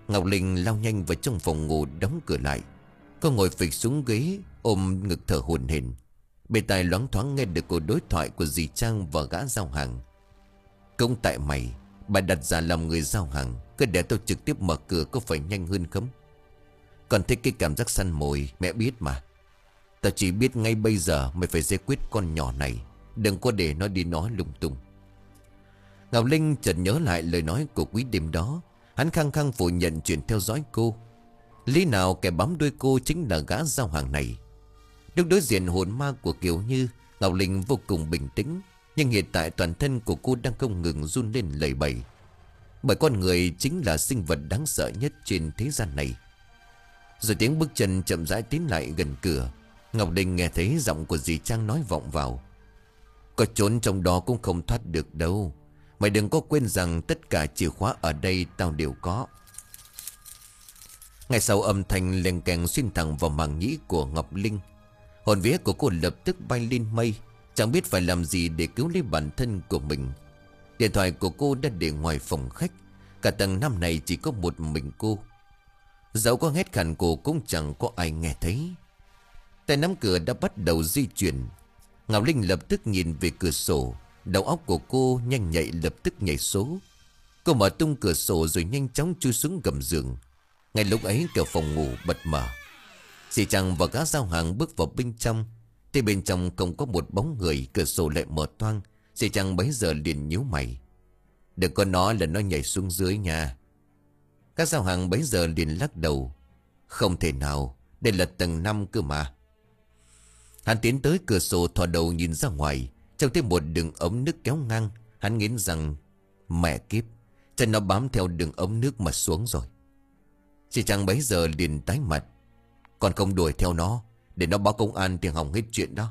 Ngọc Linh lao nhanh vào trong phòng ngủ đóng cửa lại. Cô ngồi phịch xuống ghế, ôm ngực thở hổn hển. Bên tai loáng thoáng nghe được cuộc đối thoại của dì Trang và gã giao hàng. Cũng tại mày, bà đặt giả làm người giao hàng, cứ để tao trực tiếp mở cửa có phải nhanh hơn không? Còn thích cái cảm giác săn mồi, mẹ biết mà. Tao chỉ biết ngay bây giờ mày phải giải quyết con nhỏ này, đừng có để nó đi nói lung tung. Ngọc Linh chợt nhớ lại lời nói của Quý đêm đó. Hắn khăng khăng phủ nhận chuyện theo dõi cô. Lý nào kẻ bám đuôi cô chính là gã giao hàng này. Lúc đối diện hồn ma của Kiều Như, Ngọc Linh vô cùng bình tĩnh. Nhưng hiện tại toàn thân của cô đang không ngừng run lên lẩy bẩy. Bởi con người chính là sinh vật đáng sợ nhất trên thế gian này. Rồi tiếng bước chân chậm rãi tiến lại gần cửa. Ngọc Linh nghe thấy giọng của dì Trang nói vọng vào. Có trốn trong đó cũng không thoát được đâu. Mày đừng có quên rằng tất cả chìa khóa ở đây tao đều có. Ngay sau âm thanh leng keng xuyên thẳng vào màng nhĩ của Ngọc Linh. Hồn vía của cô lập tức bay lên mây, chẳng biết phải làm gì để cứu lấy bản thân của mình. Điện thoại của cô đã để ngoài phòng khách. Cả tầng năm này chỉ có một mình cô. Dẫu có hét khàn cổ cũng chẳng có ai nghe thấy. Tay nắm cửa đã bắt đầu di chuyển. Ngọc Linh lập tức nhìn về cửa sổ. Đầu óc của cô nhanh nhạy lập tức nhảy số. Cô mở tung cửa sổ rồi nhanh chóng chui xuống gầm giường. Ngay lúc ấy cửa phòng ngủ bật mở. Dì Trang và gã giao hàng bước vào bên trong. Thì bên trong không có một bóng người, cửa sổ lại mở toang. Dì Trang bấy giờ liền nhíu mày. Đừng có nói là nó nhảy xuống dưới nha. Các giao hàng bấy giờ liền lắc đầu. Không thể nào, đây là tầng năm cơ mà. Hắn tiến tới cửa sổ thò đầu nhìn ra ngoài. Trông thấy một đường ống nước kéo ngang. Hắn nghiến rằng mẹ kiếp, chân nó bám theo đường ống nước mà xuống rồi. Chị Trang bấy giờ liền tái mặt. Còn không đuổi theo nó, để nó báo công an thì hỏng hết chuyện đó.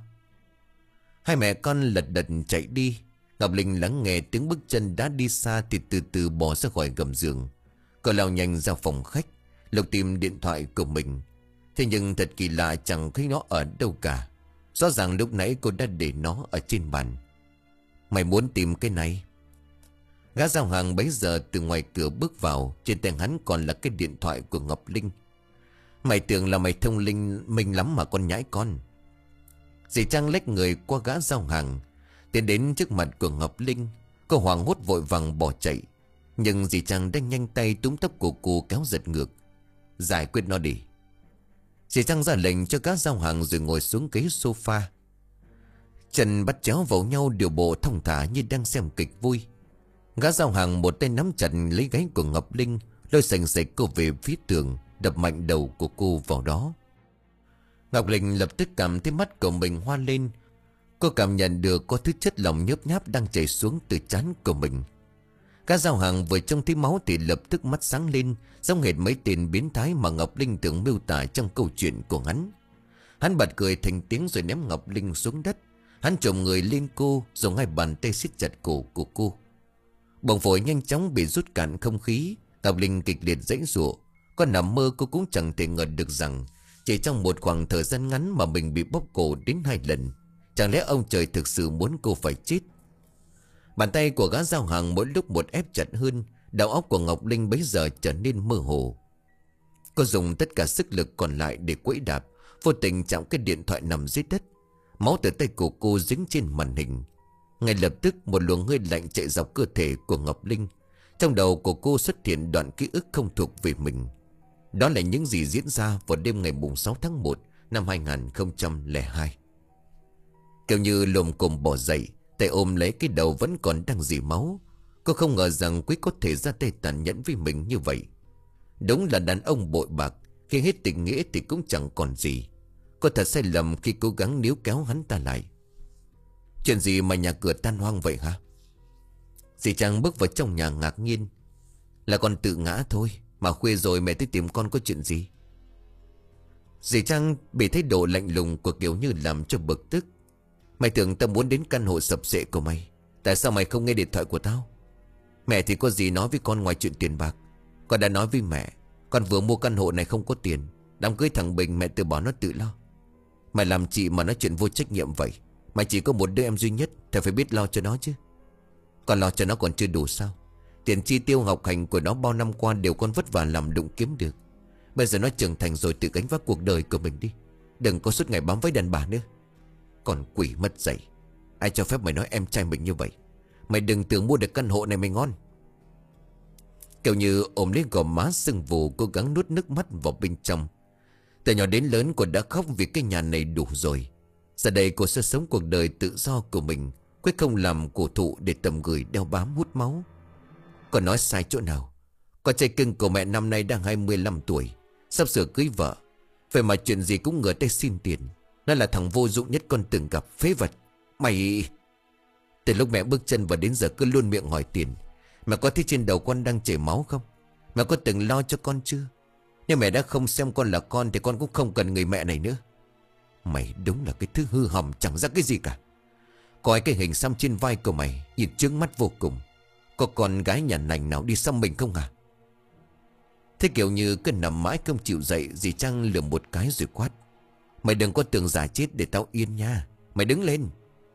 Hai mẹ con lật đật chạy đi. Ngọc Linh lắng nghe tiếng bước chân đã đi xa thì từ từ bỏ ra khỏi gầm giường. Cô lao nhanh ra phòng khách, lục tìm điện thoại của mình. Thế nhưng thật kỳ lạ, chẳng thấy nó ở đâu cả. Rõ ràng lúc nãy cô đã để nó ở trên bàn. Mày muốn tìm cái này? Gã giao hàng bấy giờ từ ngoài cửa bước vào. Trên tay hắn còn là cái điện thoại của Ngọc Linh. Mày tưởng là mày thông linh mình lắm mà con nhãi con. Dì Trang lách người qua gã giao hàng, tiến đến trước mặt của Ngọc Linh. Cô hoảng hốt vội vàng bỏ chạy. Nhưng dì Trang đang nhanh tay túm tóc của cô kéo giật ngược. Giải quyết nó đi. Dì Trang ra lệnh cho gã giao hàng rồi ngồi xuống ghế sofa. Chân bắt chéo vào nhau điều bộ thong thả như đang xem kịch vui. Gã giao hàng một tay nắm chặt lấy gáy của Ngọc Linh, lôi sành sạch cô về phía tường, đập mạnh đầu của cô vào đó. Ngọc Linh lập tức cảm thấy mắt của mình hoa lên. Cô cảm nhận được có thứ chất lỏng nhớp nháp đang chảy xuống từ trán của mình. Gã giao hàng vừa trông thấy máu thì lập tức mắt sáng lên, giống hệt mấy tên biến thái mà Ngọc Linh tưởng miêu tả trong câu chuyện của hắn. Hắn bật cười thành tiếng rồi ném Ngọc Linh xuống đất. Hắn chồm người lên cô, dùng hai bàn tay siết chặt cổ của cô. Bỗng phổi nhanh chóng bị rút cạn không khí. Ngọc Linh kịch liệt giãy giụa. Có nằm mơ cô cũng chẳng thể ngờ được rằng chỉ trong một khoảng thời gian ngắn mà mình bị bóp cổ đến hai lần. Chẳng lẽ ông trời thực sự muốn cô phải chết? Bàn tay của gã giao hàng mỗi lúc một ép chặt hơn. Đầu óc của Ngọc Linh bấy giờ trở nên mơ hồ. Cô dùng tất cả sức lực còn lại để quẫy đạp, vô tình chạm cái điện thoại nằm dưới đất. Máu từ tay của cô dính trên màn hình. Ngay lập tức một luồng hơi lạnh chạy dọc cơ thể của Ngọc Linh. Trong đầu của cô xuất hiện đoạn ký ức không thuộc về mình. Đó là những gì diễn ra vào đêm ngày sáu tháng một năm hai nghìn không trăm lẻ hai. Kiều Như lồm cồm bỏ dậy, tay ôm lấy cái đầu vẫn còn đang rỉ máu. Cô không ngờ rằng Quý có thể ra tay tàn nhẫn với mình như vậy. Đúng là đàn ông bội bạc, khi hết tình nghĩa thì cũng chẳng còn gì. Cô thật sai lầm khi cố gắng níu kéo hắn ta lại. Chuyện gì mà nhà cửa tan hoang vậy hả? Dì Trang bước vào trong nhà ngạc nhiên. Là con tự ngã thôi, mà khuya rồi mẹ tới tìm con có chuyện gì? Dì Trang bị thái độ lạnh lùng của Kiều Như làm cho bực tức. Mày tưởng tao muốn đến căn hộ sập sệ của mày, tại sao mày không nghe điện thoại của tao? Mẹ thì có gì nói với con ngoài chuyện tiền bạc. Con đã nói với mẹ, con vừa mua căn hộ này không có tiền. Đám cưới thằng Bình mẹ từ bỏ nó tự lo. Mày làm chị mà nói chuyện vô trách nhiệm vậy. Mày chỉ có một đứa em duy nhất thì phải biết lo cho nó chứ. Còn lo cho nó còn chưa đủ sao? Tiền chi tiêu học hành của nó bao năm qua đều con vất vả làm đụng kiếm được. Bây giờ nó trưởng thành rồi, tự gánh vác cuộc đời của mình đi. Đừng có suốt ngày bám với đàn bà nữa. Còn quỷ mất dạy. Ai cho phép mày nói em trai mình như vậy? Mày đừng tưởng mua được căn hộ này mày ngon. Kiểu Như ôm lấy gò má sưng vù, cố gắng nuốt nước mắt vào bên trong. Từ nhỏ đến lớn cô đã khóc vì cái nhà này đủ rồi. Giờ đây cô sẽ sống cuộc đời tự do của mình, quyết không làm cổ thụ để tầm người đeo bám hút máu. Con nói sai chỗ nào? Con trai cưng của mẹ năm nay đang hai mươi lăm tuổi, sắp sửa cưới vợ. Vậy mà chuyện gì cũng ngửa tay xin tiền. Nó là thằng vô dụng nhất con từng gặp, phế vật. Mày... Từ lúc mẹ bước chân vào đến giờ cứ luôn miệng hỏi tiền. Mẹ có thấy trên đầu con đang chảy máu không? Mẹ có từng lo cho con chưa? Nếu mẹ đã không xem con là con thì con cũng không cần người mẹ này nữa. Mày đúng là cái thứ hư hỏng chẳng ra cái gì cả. Coi cái hình xăm trên vai của mày nhìn chướng mắt vô cùng. Có con gái nhà nành nào đi xăm mình không à? Thế Kiểu Như cứ nằm mãi không chịu dậy. Dì Trang lườm một cái rồi quát: Mày đừng có tưởng giả chết để tao yên nha. Mày đứng lên.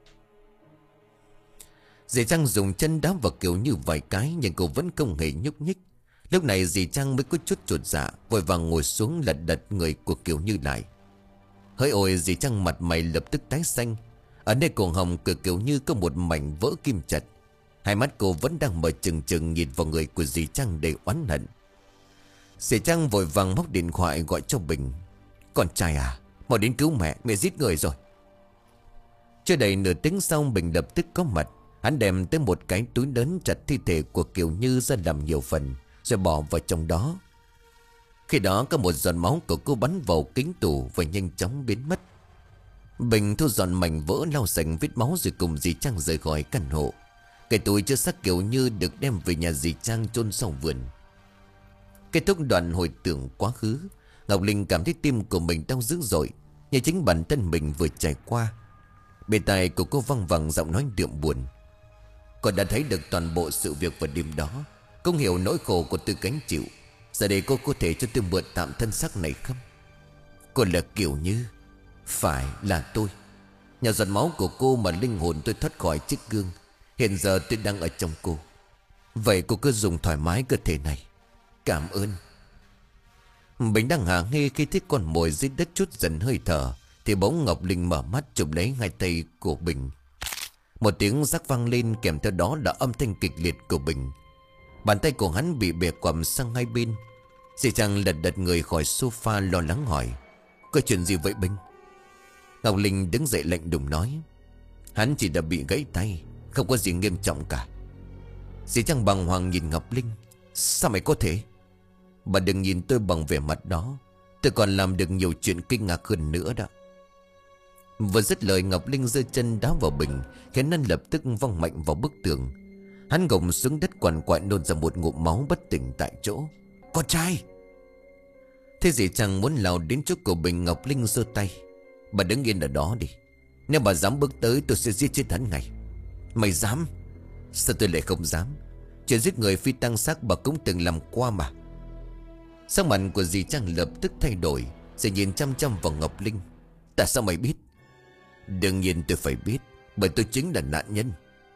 Dì Trang dùng chân đá vào Kiểu Như vài cái, nhưng cô vẫn không hề nhúc nhích. Lúc này dì Trang mới có chút chột dạ, vội vàng ngồi xuống lật đật người của Kiểu Như lại. Hỡi ôi, dì Trang mặt mày lập tức tái xanh. Ở nơi cổ họng của Kiểu Như có một mảnh vỡ kim chật. Hai mắt cô vẫn đang mở trừng trừng nhìn vào người của dì Trang đầy oán hận. Dì Trang vội vàng móc điện thoại gọi cho Bình. Con trai à, mau đến cứu mẹ, mẹ giết người rồi. Chưa đầy nửa tiếng sau, Bình lập tức có mặt. Hắn đem tới một cái túi lớn chặt thi thể của Kiểu Như ra làm nhiều phần, rồi bỏ vào trong đó. Khi đó có một giọt máu của cô bắn vào kính tủ và nhanh chóng biến mất. Bình thu dọn mảnh vỡ, lau sạch vết máu rồi cùng dì Trang rời khỏi căn hộ. Cái túi chứa xác Kiểu Như được đem về nhà dì Trang chôn sau vườn. Kết thúc đoạn hồi tưởng quá khứ, Ngọc Linh cảm thấy tim của mình đau dữ dội, như chính bản thân mình vừa trải qua. Bên tai của cô văng vẳng giọng nói đượm buồn. Cô đã thấy được toàn bộ sự việc vào đêm đó, không hiểu nỗi khổ của tôi gánh chịu. Giờ đây cô có thể cho tôi mượn tạm thân xác này không? Cô là Kiểu Như. Phải là tôi. Nhờ giọt máu của cô mà linh hồn tôi thoát khỏi chiếc gương. Hiện giờ tôi đang ở trong cô. Vậy cô cứ dùng thoải mái cơ thể này. Cảm ơn. Bình đang hả hê khi thấy con mồi dưới đất chút dần hơi thở, thì bỗng Ngọc Linh mở mắt chụp lấy hai tay của Bình. Một tiếng rắc vang lên, kèm theo đó là âm thanh kịch liệt của Bình. Bàn tay của hắn bị bẻ quằm sang hai bên. Dì Trang lật đật người khỏi sofa lo lắng hỏi: Có chuyện gì vậy Bình? Ngọc Linh đứng dậy lạnh lùng nói: Hắn chỉ đã bị gãy tay, không có gì nghiêm trọng cả. Dì Trang bàng hoàng nhìn Ngọc Linh: Sao mày có thể? Bà đừng nhìn tôi bằng vẻ mặt đó, tôi còn làm được nhiều chuyện kinh ngạc hơn nữa đó. Vừa dứt lời, Ngọc Linh giơ chân đá vào Bình, khiến hắn lập tức văng mạnh vào bức tường. Hắn gồng xuống đất quằn quại nôn ra một ngụm máu bất tỉnh tại chỗ. Con trai! Thế dì Trang muốn lao đến chỗ của Bình. Ngọc Linh giơ tay: Bà đứng yên ở đó đi. Nếu bà dám bước tới tôi sẽ giết chết hắn ngay. Mày dám? Sao tôi lại không dám? Chuyện giết người phi tang xác bà cũng từng làm qua mà. Sắc mặt của dì Trang lập tức thay đổi, rồi nhìn chăm chăm vào Ngọc Linh. Tại sao mày biết? Đương nhiên tôi phải biết, bởi tôi chính là nạn nhân.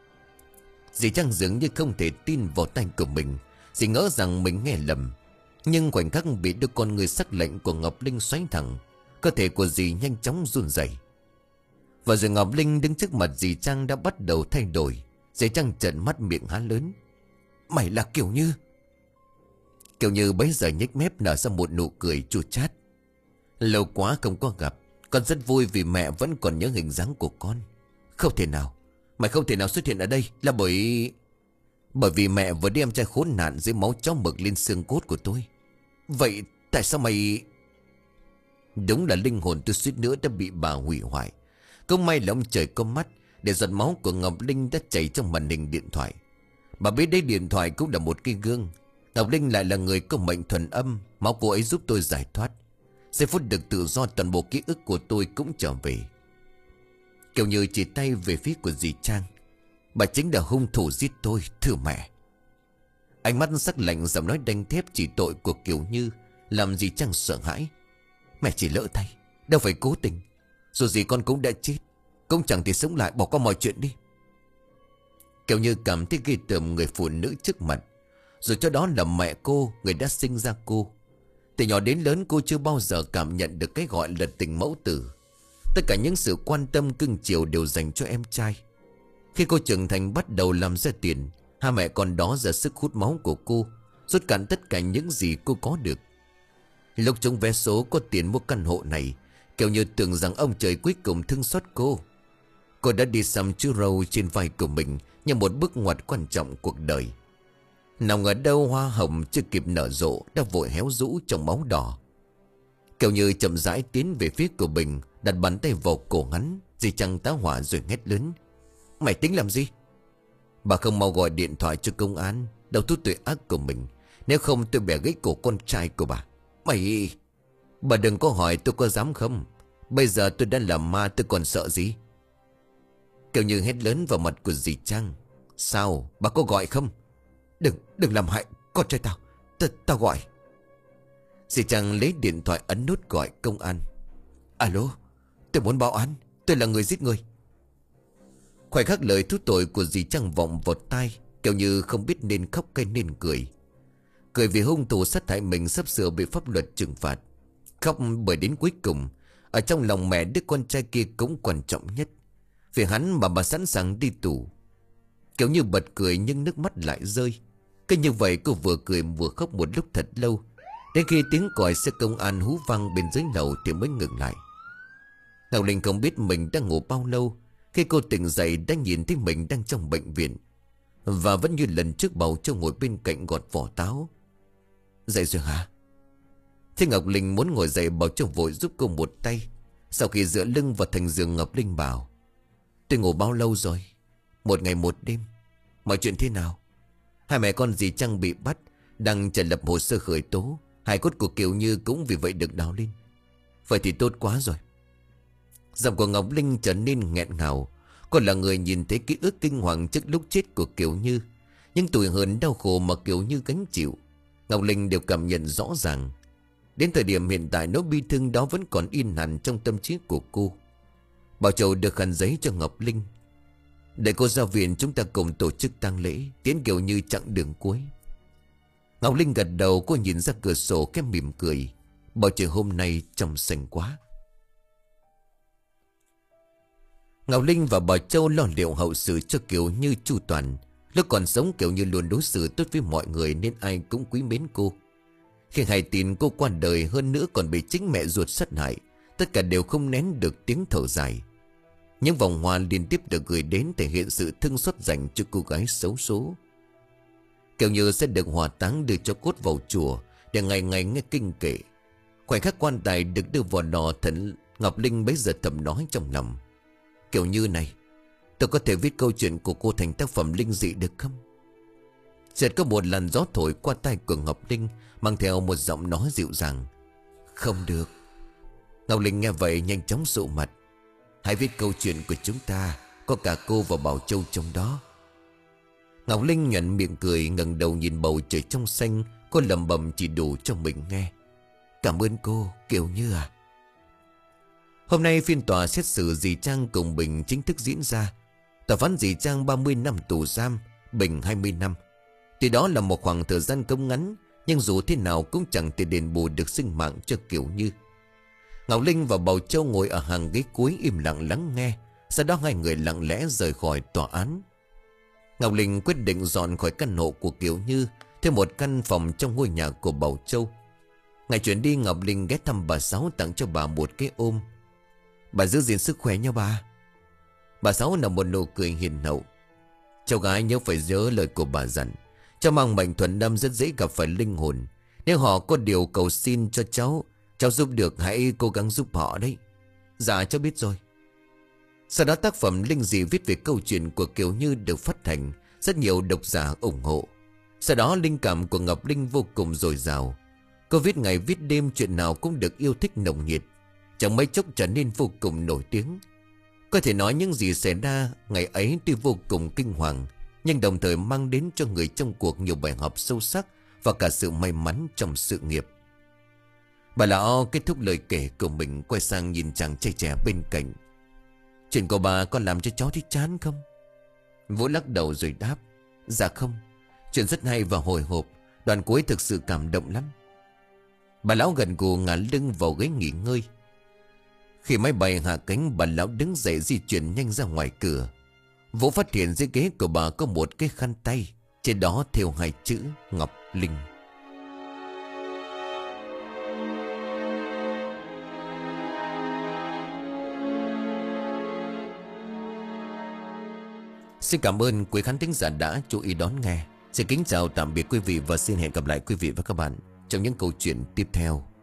Dì Trang dường như không thể tin vào tay của mình. Dì ngỡ rằng mình nghe lầm. Nhưng khoảnh khắc bị đôi con người sắc lạnh của Ngọc Linh xoáy thẳng, cơ thể của dì nhanh chóng run rẩy. Và rồi Ngọc Linh đứng trước mặt dì Trang đã bắt đầu thay đổi. Dì Trang trợn mắt miệng há lớn: Mày là Kiểu Như? Kiểu Như bấy giờ nhếch mép nở ra một nụ cười chua chát: Lâu quá không có gặp, con rất vui vì mẹ vẫn còn nhớ hình dáng của con. Không thể nào, mày không thể nào xuất hiện ở đây là bởi... Bởi vì mẹ vừa đem trai khốn nạn dưới máu chó mực lên xương cốt của tôi. Vậy tại sao mày... Đúng là linh hồn tôi suýt nữa đã bị bà hủy hoại. Không may là ông trời có mắt, để giọt máu của Ngọc Linh đã chảy trong màn hình điện thoại. Bà biết đấy, điện thoại cũng là một cái gương. Ngọc Linh lại là người có mệnh thuần âm, máu cô ấy giúp tôi giải thoát. Giây phút được tự do, toàn bộ ký ức của tôi cũng trở về. Kiểu Như chỉ tay về phía của dì Trang: Bà chính là hung thủ giết tôi, thưa mẹ. Ánh mắt sắc lạnh, giọng nói đanh thép chỉ tội của Kiểu Như làm dì Trang sợ hãi. Mẹ chỉ lỡ tay, đâu phải cố tình. Dù gì con cũng đã chết, cũng chẳng thể sống lại, bỏ qua mọi chuyện đi. Kiểu Như cảm thấy ghê tởm người phụ nữ trước mặt. Dù cho đó là mẹ cô, người đã sinh ra cô. Từ nhỏ đến lớn cô chưa bao giờ cảm nhận được cái gọi là tình mẫu tử. Tất cả những sự quan tâm cưng chiều đều dành cho em trai. Khi cô trưởng thành bắt đầu làm ra tiền, hai mẹ con đó ra sức hút máu của cô, rút cạn tất cả những gì cô có được. Lúc trúng vé số có tiền mua căn hộ này, kiểu như tưởng rằng ông trời cuối cùng thương xót cô. Cô đã đi xăm chữ râu trên vai của mình như một bước ngoặt quan trọng cuộc đời. Nào ngờ đâu hoa hồng chưa kịp nở rộ đã vội héo rũ trong máu đỏ. Kiểu như chậm rãi tiến về phía của mình, đặt bàn tay vào cổ hắn, dì Trăng tá hỏa rồi hét lớn: "Mày tính làm gì?" "Bà không mau gọi điện thoại cho công an đầu thú tội ác của mình, nếu không tôi bẻ gãy cổ con trai của bà." "Mày..." "Bà đừng có hỏi tôi có dám không. Bây giờ tôi đã làm ma, tôi còn sợ gì?" Kiểu như hét lớn vào mặt của dì Trăng: "Sao, bà có gọi không?" Đừng, đừng làm hại con trai tao. T Tao gọi." Dì Trăng lấy điện thoại ấn nút gọi công an. "Alo, tôi muốn báo án, tôi là người giết người." Khoảnh khắc lời thú tội của dì Trăng vọng vào tai, kiểu như không biết nên khóc hay nên cười. Cười vì hung thủ sát hại mình sắp sửa bị pháp luật trừng phạt. Khóc bởi đến cuối cùng, ở trong lòng mẹ đứa con trai kia cũng quan trọng nhất. Vì hắn mà bà sẵn sàng đi tù. Kiểu như bật cười nhưng nước mắt lại rơi. Cứ như vậy cô vừa cười vừa khóc một lúc thật lâu, đến khi tiếng còi xe công an hú vang bên dưới lầu thì mới ngừng lại. Ngọc Linh không biết mình đang ngủ bao lâu. Khi cô tỉnh dậy đã nhìn thấy mình đang trong bệnh viện. Và vẫn như lần trước Bảo Châu ngồi bên cạnh gọt vỏ táo. "Dậy rồi hả?" Thế Ngọc Linh muốn ngồi dậy, Bảo Châu vội giúp cô một tay. Sau khi dựa lưng vào thành giường, Ngọc Linh bảo: "Tôi ngủ bao lâu rồi?" "Một ngày một đêm." "Mọi chuyện thế nào?" "Hai mẹ con dì Trăng bị bắt, đang chờ lập hồ sơ khởi tố. Hài cốt của Kiều Như cũng vì vậy được đào lên." "Vậy thì tốt quá rồi." Giọng của Ngọc Linh trở nên nghẹn ngào. Cô là người nhìn thấy ký ức kinh hoàng trước lúc chết của Kiều Như. Nhưng tủi hờn đau khổ mà Kiều Như gánh chịu, Ngọc Linh đều cảm nhận rõ ràng. Đến thời điểm hiện tại, nỗi bi thương đó vẫn còn in hằn trong tâm trí của cô. Bảo Châu được khăn giấy cho Ngọc Linh. "Để cô ra viện, chúng ta cùng tổ chức tang lễ, tiễn Kiều Như chặng đường cuối." Ngọc Linh gật đầu. Cô nhìn ra cửa sổ khẽ mỉm cười. Bầu trời hôm nay trong xanh quá. Ngọc Linh và Bảo Châu lo liệu hậu sự cho Kiều Như chu toàn. Lúc còn sống Kiều Như luôn đối xử tốt với mọi người nên ai cũng quý mến cô. Khi hay tin cô qua đời, hơn nữa còn bị chính mẹ ruột sát hại, tất cả đều không nén được tiếng thở dài. Những vòng hoa liên tiếp được gửi đến thể hiện sự thương xót dành cho cô gái xấu số. Kiều Như sẽ được hỏa táng, đưa cho cốt vào chùa để ngày ngày nghe kinh kệ. Khoảnh khắc quan tài được đưa vào lò thần, Ngọc Linh bấy giờ thầm nói trong lòng: "Kiều Như này, tôi có thể viết câu chuyện của cô thành tác phẩm linh dị được không?" Chợt có một làn gió thổi qua tai của Ngọc Linh, mang theo một giọng nói dịu dàng: "Không được." Ngọc Linh nghe vậy nhanh chóng sụ mặt: "Hãy viết câu chuyện của chúng ta, có cả cô và Bảo Châu trong đó." Ngọc Linh nhoẻn miệng cười, ngẩng đầu nhìn bầu trời trong xanh. Cô lẩm bẩm chỉ đủ cho mình nghe: "Cảm ơn cô, Kiều Như à." Hôm nay phiên tòa xét xử dì Trang cùng Bình chính thức diễn ra. Tòa phán dì Trang ba mươi năm tù giam, Bình hai mươi năm. Tuy đó là một khoảng thời gian không ngắn, nhưng dù thế nào cũng chẳng thể đền bù được sinh mạng cho Kiều Như. Ngọc Linh và Bảo Châu ngồi ở hàng ghế cuối im lặng lắng nghe. Sau đó hai người lặng lẽ rời khỏi tòa án. Ngọc Linh quyết định dọn khỏi căn hộ của Kiều Như, thêm một căn phòng trong ngôi nhà của Bảo Châu. Ngày chuyển đi, Ngọc Linh ghé thăm bà Sáu, tặng cho bà một cái ôm. "Bà giữ gìn sức khỏe nha bà." Bà Sáu nở một nụ cười hiền hậu: "Cháu gái nhớ phải nhớ lời của bà dặn. Cháu mang mệnh thuần năm rất dễ gặp phải linh hồn. Nếu họ có điều cầu xin cho cháu, cháu giúp được hãy cố gắng giúp họ đấy." "Dạ cháu biết rồi." Sau đó tác phẩm linh dị viết về câu chuyện của Kiều Như được phát hành. Rất nhiều độc giả ủng hộ. Sau đó linh cảm của Ngọc Linh vô cùng dồi dào. Cô viết ngày viết đêm, chuyện nào cũng được yêu thích nồng nhiệt, chẳng mấy chốc trở nên vô cùng nổi tiếng. Có thể nói những gì xảy ra ngày ấy tuy vô cùng kinh hoàng, nhưng đồng thời mang đến cho người trong cuộc nhiều bài học sâu sắc và cả sự may mắn trong sự nghiệp. Bà lão kết thúc lời kể của mình, quay sang nhìn chàng trai trẻ bên cạnh: "Chuyện của bà có làm cho cháu thấy chán không?" Vũ lắc đầu rồi đáp: "Dạ không. Chuyện rất hay và hồi hộp. Đoạn cuối thực sự cảm động lắm. Bà lão gần gù ngả lưng vào ghế nghỉ ngơi. Khi máy bay hạ cánh, bà lão đứng dậy di chuyển nhanh ra ngoài cửa. Vũ phát hiện dưới ghế của bà có một cái khăn tay, trên đó thêu hai chữ Ngọc Linh. Xin cảm ơn quý khán thính giả đã chú ý đón nghe. Xin kính chào tạm biệt quý vị và xin hẹn gặp lại quý vị và các bạn trong những câu chuyện tiếp theo.